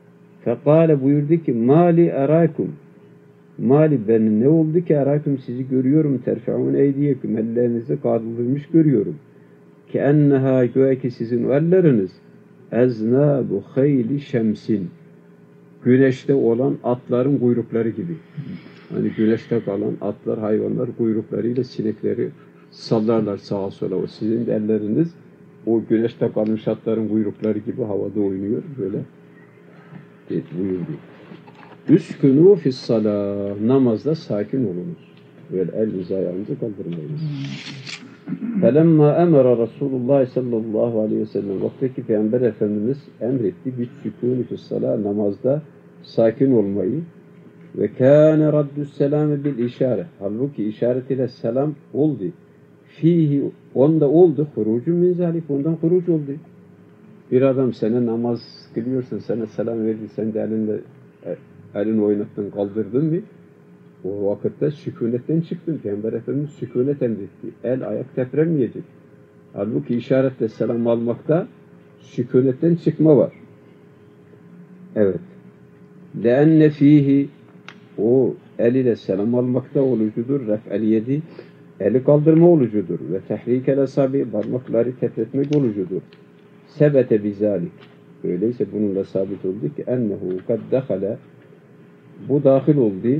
Fekale buyurdu ki mali erâkum. Mali ben ne oldu ki erâkum sizi görüyorum. Terfe'un eydiyeküm. Ellerinizi kaldırmış görüyorum. Ki enneha göğe ki sizin elleriniz eznâbu hayli şemsin. Güneşte olan atların kuyrukları gibi. Hani güneşte kalan atlar, hayvanlar kuyruklarıyla sinekleri sallarlar sağa sola. O sizin de elleriniz o güneşte kalmış atların kuyrukları gibi havada oynuyor. Böyle buyurdu. Üskünû fissalâh. Namazda sakin olunuz. Böyle elinizi ayağınızı kaldırmayınız. Felemma emara Resulullah sallallahu aleyhi ve sellem vaktaki Peygamber Efendimiz emretti bir sükûnü fissalâh, namazda sakin olmayı ve kâne raddüsselâme bil işare. Halbuki işaret ile selam oldu. Fihi onda oldu. Hurucu min zalik. Ondan huruc oldu. Bir adam sana namaz kılıyorsun, sana selam verdi, sen de elini oynattın, kaldırdın mı? O vakitte sükunetten çıktın. Peygamber Efendimiz sükunet emretti. El ayak teprenmeyecek. Halbuki işaretle selam almakta sükunetten çıkma var. Evet. لَاَنَّ fihi o el ile selam almakta olucudur. Ref'el yedi eli kaldırma olucudur. Ve tehrikel asabi parmakları titretmek olucudur. Sebete bizalik. Öyleyse bununla sabit oldu ki ennehu kad dehale bu dahil oldu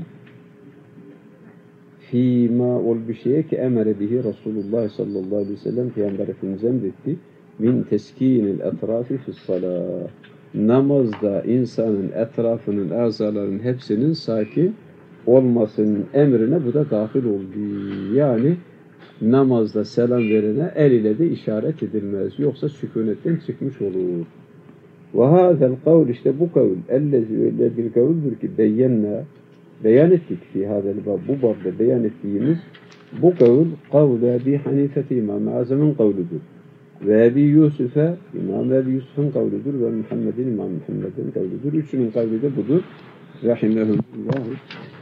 fîmâ ol bir şeye ki emere bihi Resulullah sallallahu aleyhi ve sellem Peygamber Efendimiz emretti min teskînil etrafı fissalâh. Namazda insanın etrafının, azaların hepsinin sakin olmasının emrine bu da dahil oldu. Yani namazda selam verene el ile de işaret edilmez. Yoksa sükunetten çıkmış olur. Ve hâzel kavl işte bu kavl ellezi öyle bir kavuldur ki beyan ettik fi hâzel bab bu babda beyan ettiğimiz bu kavl kavl Ebi Hanifeti İmam-ı Azam'ın kavludur. Ve Ebi Yusuf'e İmam Ebi Yusuf'un kavludur ve Muhammed'in İmam Muhammed'in kavludur. Üçünün kavlu da budur. Rahimehullah.